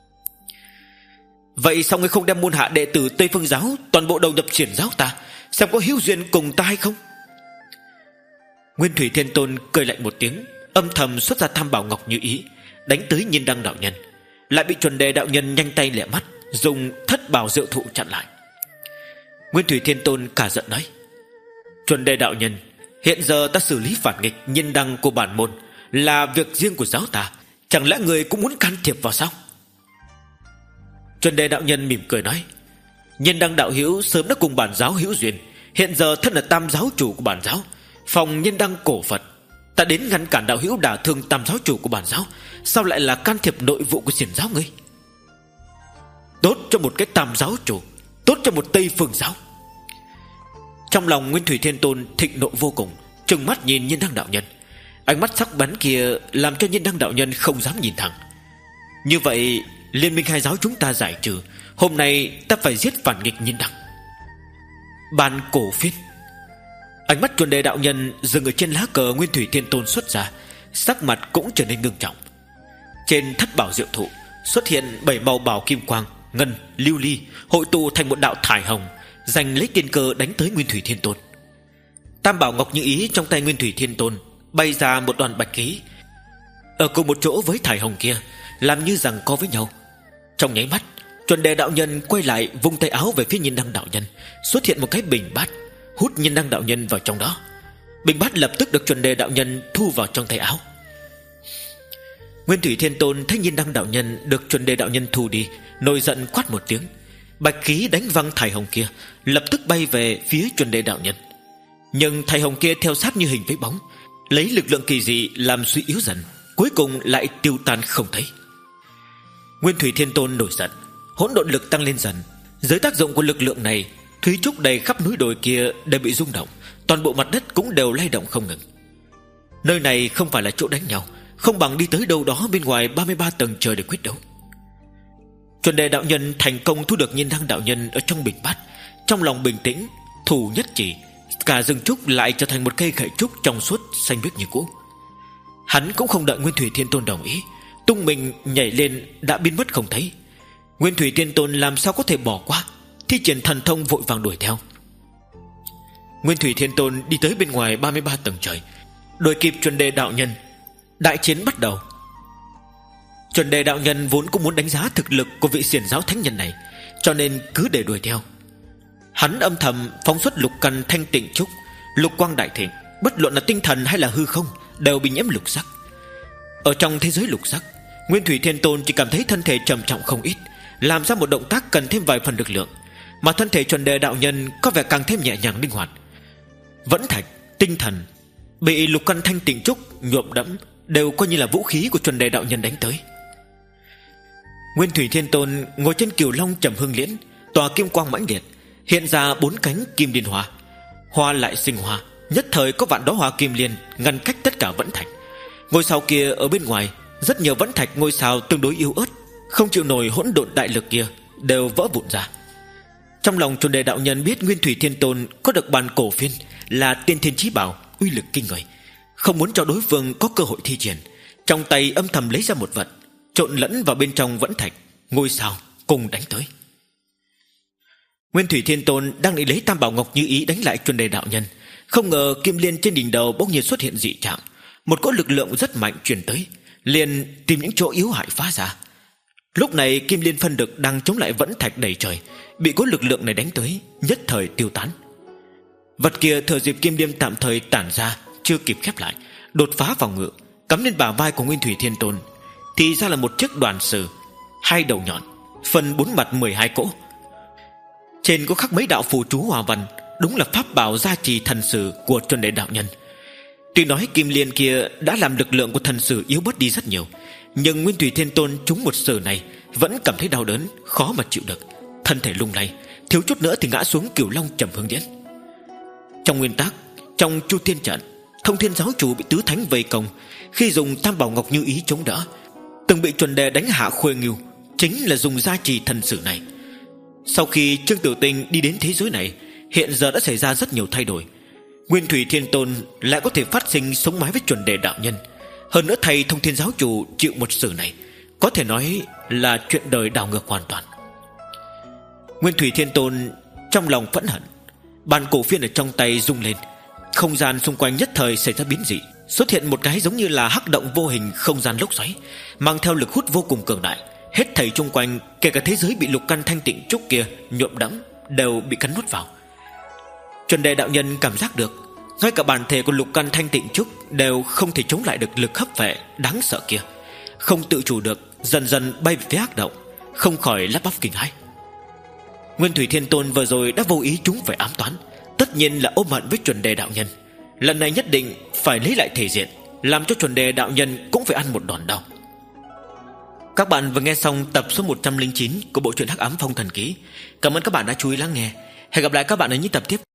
Vậy sao ngươi không đem môn hạ đệ tử Tây Phương giáo toàn bộ đầu nhập Xiển giáo ta, xem có hữu duyên cùng ta hay không? Nguyên Thủy Thiên Tôn cười lạnh một tiếng, âm thầm xuất ra tam bảo ngọc như ý, đánh tới Nhiên Đăng đạo nhân, lại bị Chuẩn Đề đạo nhân nhanh tay lẹ mắt dùng thất bảo diệu thụ chặn lại. Nguyên Thủy Thiên Tôn cả giận nói: Chuẩn Đề đạo nhân, hiện giờ ta xử lý phản nghịch Nhiên Đăng của bản môn là việc riêng của giáo ta, chẳng lẽ người cũng muốn can thiệp vào sao? Chuẩn Đề đạo nhân mỉm cười nói: Nhiên Đăng đạo hữu sớm đã cùng bản giáo hữu duyên, hiện giờ thân là tam giáo chủ của bản giáo, phòng Nhiên Đăng cổ Phật, ta đến ngăn cản đạo hữu đả thương tam giáo chủ của bản giáo, sao lại là can thiệp nội vụ của Xiển giáo ngươi? Tốt cho một cái tam giáo chủ, tốt cho một Tây Phương giáo. Trong lòng Nguyên Thủy Thiên Tôn thịnh nộ vô cùng, trừng mắt nhìn Nhiên Đăng đạo nhân. Ánh mắt sắc bén kia làm cho Nhiên Đăng đạo nhân không dám nhìn thẳng. Như vậy liên minh hai giáo chúng ta giải trừ, hôm nay ta phải giết phản nghịch Nhiên Đăng. Bàn cổ phiên. Ánh mắt Chuẩn Đề đạo nhân dừng ở trên lá cờ Nguyên Thủy Thiên Tôn xuất ra, sắc mặt cũng trở nên ngưng trọng. Trên thất bảo diệu thụ xuất hiện bảy màu bảo kim quang, ngân, lưu ly hội tụ thành một đạo thải hồng, giành lấy tiên cơ đánh tới Nguyên Thủy Thiên Tôn. Tam bảo ngọc như ý trong tay Nguyên Thủy Thiên Tôn bay ra một đoàn bạch khí, ở cùng một chỗ với thải hồng kia, làm như rằng co với nhau. Trong nháy mắt, Chuẩn Đề đạo nhân quay lại, vung tay áo về phía Nhiên Đăng đạo nhân, xuất hiện một cái bình bát, hút Nhiên Đăng đạo nhân vào trong đó. Bình bát lập tức được Chuẩn Đề đạo nhân thu vào trong tay áo. Nguyên Thủy Thiên Tôn thấy Nhiên Đăng đạo nhân được Chuẩn Đề đạo nhân thu đi, nổi giận quát một tiếng, bạch khí đánh văng thải hồng kia, lập tức bay về phía Chuẩn Đề đạo nhân. Nhưng thải hồng kia theo sát như hình với bóng, lấy lực lượng kỳ dị làm suy yếu dần, cuối cùng lại tiêu tan không thấy. Nguyên Thủy Thiên Tôn nổi giận, hỗn độn lực tăng lên dần. Dưới tác dụng của lực lượng này, thúy trúc đầy khắp núi đồi kia đều bị rung động, toàn bộ mặt đất cũng đều lay động không ngừng. Nơi này không phải là chỗ đánh nhau, không bằng đi tới đâu đó bên ngoài ba mươi ba tầng trời để quyết đấu. Chuẩn Đề đạo nhân thành công thu được Nhiên Đăng đạo nhân ở trong bình bát, trong lòng bình tĩnh, thủ nhất chỉ, cả rừng trúc lại trở thành một cây gậy trúc trong suốt xanh biếc như cũ. Hắn cũng không đợi Nguyên Thủy Thiên Tôn đồng ý, tung mình nhảy lên đã biến mất không thấy. Nguyên Thủy Thiên Tôn làm sao có thể bỏ qua, thi triển thần thông vội vàng đuổi theo. Nguyên Thủy Thiên Tôn đi tới bên ngoài ba mươi ba tầng trời, đuổi kịp Chuẩn Đề đạo nhân. Đại chiến bắt đầu. Chuẩn Đề đạo nhân vốn cũng muốn đánh giá thực lực của vị xiển giáo thánh nhân này, cho nên cứ để đuổi theo. Hắn âm thầm phóng xuất lục căn thanh tịnh trúc, lục quang đại thịnh, bất luận là tinh thần hay là hư không đều bị nhiễm lục sắc. Ở trong thế giới lục sắc, Nguyên Thủy Thiên Tôn chỉ cảm thấy thân thể trầm trọng không ít, làm ra một động tác cần thêm vài phần lực lượng, mà thân thể Chuẩn Đề đạo nhân có vẻ càng thêm nhẹ nhàng linh hoạt. Vẫn thạch, tinh thần bị lục căn thanh tịnh trúc nhuộm đẫm đều coi như là vũ khí của Chuẩn Đề đạo nhân đánh tới. Nguyên Thủy Thiên Tôn ngồi trên Cửu Long Trầm Hương Liễn, tòa kim quang mãnh liệt, hiện ra bốn cánh kim liên hoa, hoa lại sinh hoa, nhất thời có vạn đóa hoa kim liên ngăn cách tất cả vẫn thạch. Ngôi sao kia ở bên ngoài, rất nhiều vẫn thạch ngôi sao tương đối yếu ớt, không chịu nổi hỗn độn đại lực kia, đều vỡ vụn ra. Trong lòng Chuẩn Đề đạo nhân biết Nguyên Thủy Thiên Tôn có được bàn cổ phiên là tiên thiên chí bảo, uy lực kinh người, không muốn cho đối phương có cơ hội thi triển, trong tay âm thầm lấy ra một vật, trộn lẫn vào bên trong vẫn thạch, ngôi sao cùng đánh tới. Nguyên Thủy Thiên Tôn đang định lấy Tam Bảo Ngọc Như Ý đánh lại Chuẩn Đề đạo nhân, không ngờ kim liên trên đỉnh đầu bỗng nhiên xuất hiện dị trạng, một cỗ lực lượng rất mạnh truyền tới, liền tìm những chỗ yếu hại phá ra. Lúc này kim liên phân đực đang chống lại vẫn thạch đầy trời, bị cỗ lực lượng này đánh tới, nhất thời tiêu tán. Vật kia thừa dịp kim liên tạm thời tản ra, chưa kịp khép lại, đột phá vào ngự, cắm lên bả vai của Nguyên Thủy Thiên Tôn, thì ra là một chiếc đoàn sử, hai đầu nhọn, phần bốn mặt mười hai cỗ. Trên có khắc mấy đạo phù chú hòa văn, đúng là pháp bảo gia trì thần sử của Chuẩn Đề đạo nhân. Tuy nói kim liên kia đã làm lực lượng của thần sử yếu bớt đi rất nhiều, nhưng Nguyên Thủy Thiên Tôn trúng một sử này vẫn cảm thấy đau đớn, khó mà chịu được, thân thể lung lay, thiếu chút nữa thì ngã xuống Cửu Long Trầm Hương Liễn. Trong nguyên tắc, trong Chu Thiên trận, Thông Thiên giáo chủ bị tứ thánh vây công, khi dùng Tam Bảo Ngọc Như Ý chống đỡ, từng bị Chuẩn Đề đánh hạ khuê ngưu, chính là dùng gia trì thần sử này. Sau khi Trương Tiểu Tinh đi đến thế giới này, hiện giờ đã xảy ra rất nhiều thay đổi. Nguyên Thủy Thiên Tôn lại có thể phát sinh sống mái với Chuẩn Đề đạo nhân, hơn nữa thầy Thông Thiên giáo chủ chịu một sử này, có thể nói là chuyện đời đảo ngược hoàn toàn. Nguyên Thủy Thiên Tôn trong lòng phẫn hận, bàn cổ phiên ở trong tay rung lên, không gian xung quanh nhất thời xảy ra biến dị, xuất hiện một cái giống như là hắc động vô hình không gian lốc xoáy, mang theo lực hút vô cùng cường đại, hết thảy xung quanh, kể cả thế giới bị lục căn thanh tịnh trúc kia nhuộm đẫm, đều bị cắn nuốt vào. Chuẩn Đề đạo nhân cảm giác được, ngay cả bản thể của lục căn thanh tịnh trúc đều không thể chống lại được lực hấp vệ đáng sợ kia, không tự chủ được, dần dần bay về phía hắc động, không khỏi lắp bắp kinh hãi. Nguyên Thủy Thiên Tôn vừa rồi đã vô ý trúng phải ám toán, tất nhiên là ôm hận với Chuẩn Đề đạo nhân, lần này nhất định phải lấy lại thể diện, làm cho Chuẩn Đề đạo nhân cũng phải ăn một đòn đau. Các bạn vừa nghe xong tập số một trăm lẻ chín của bộ truyện Hắc Ám Phong Thần Ký. Cảm ơn các bạn đã chú ý lắng nghe. Hẹn gặp lại các bạn ở những tập tiếp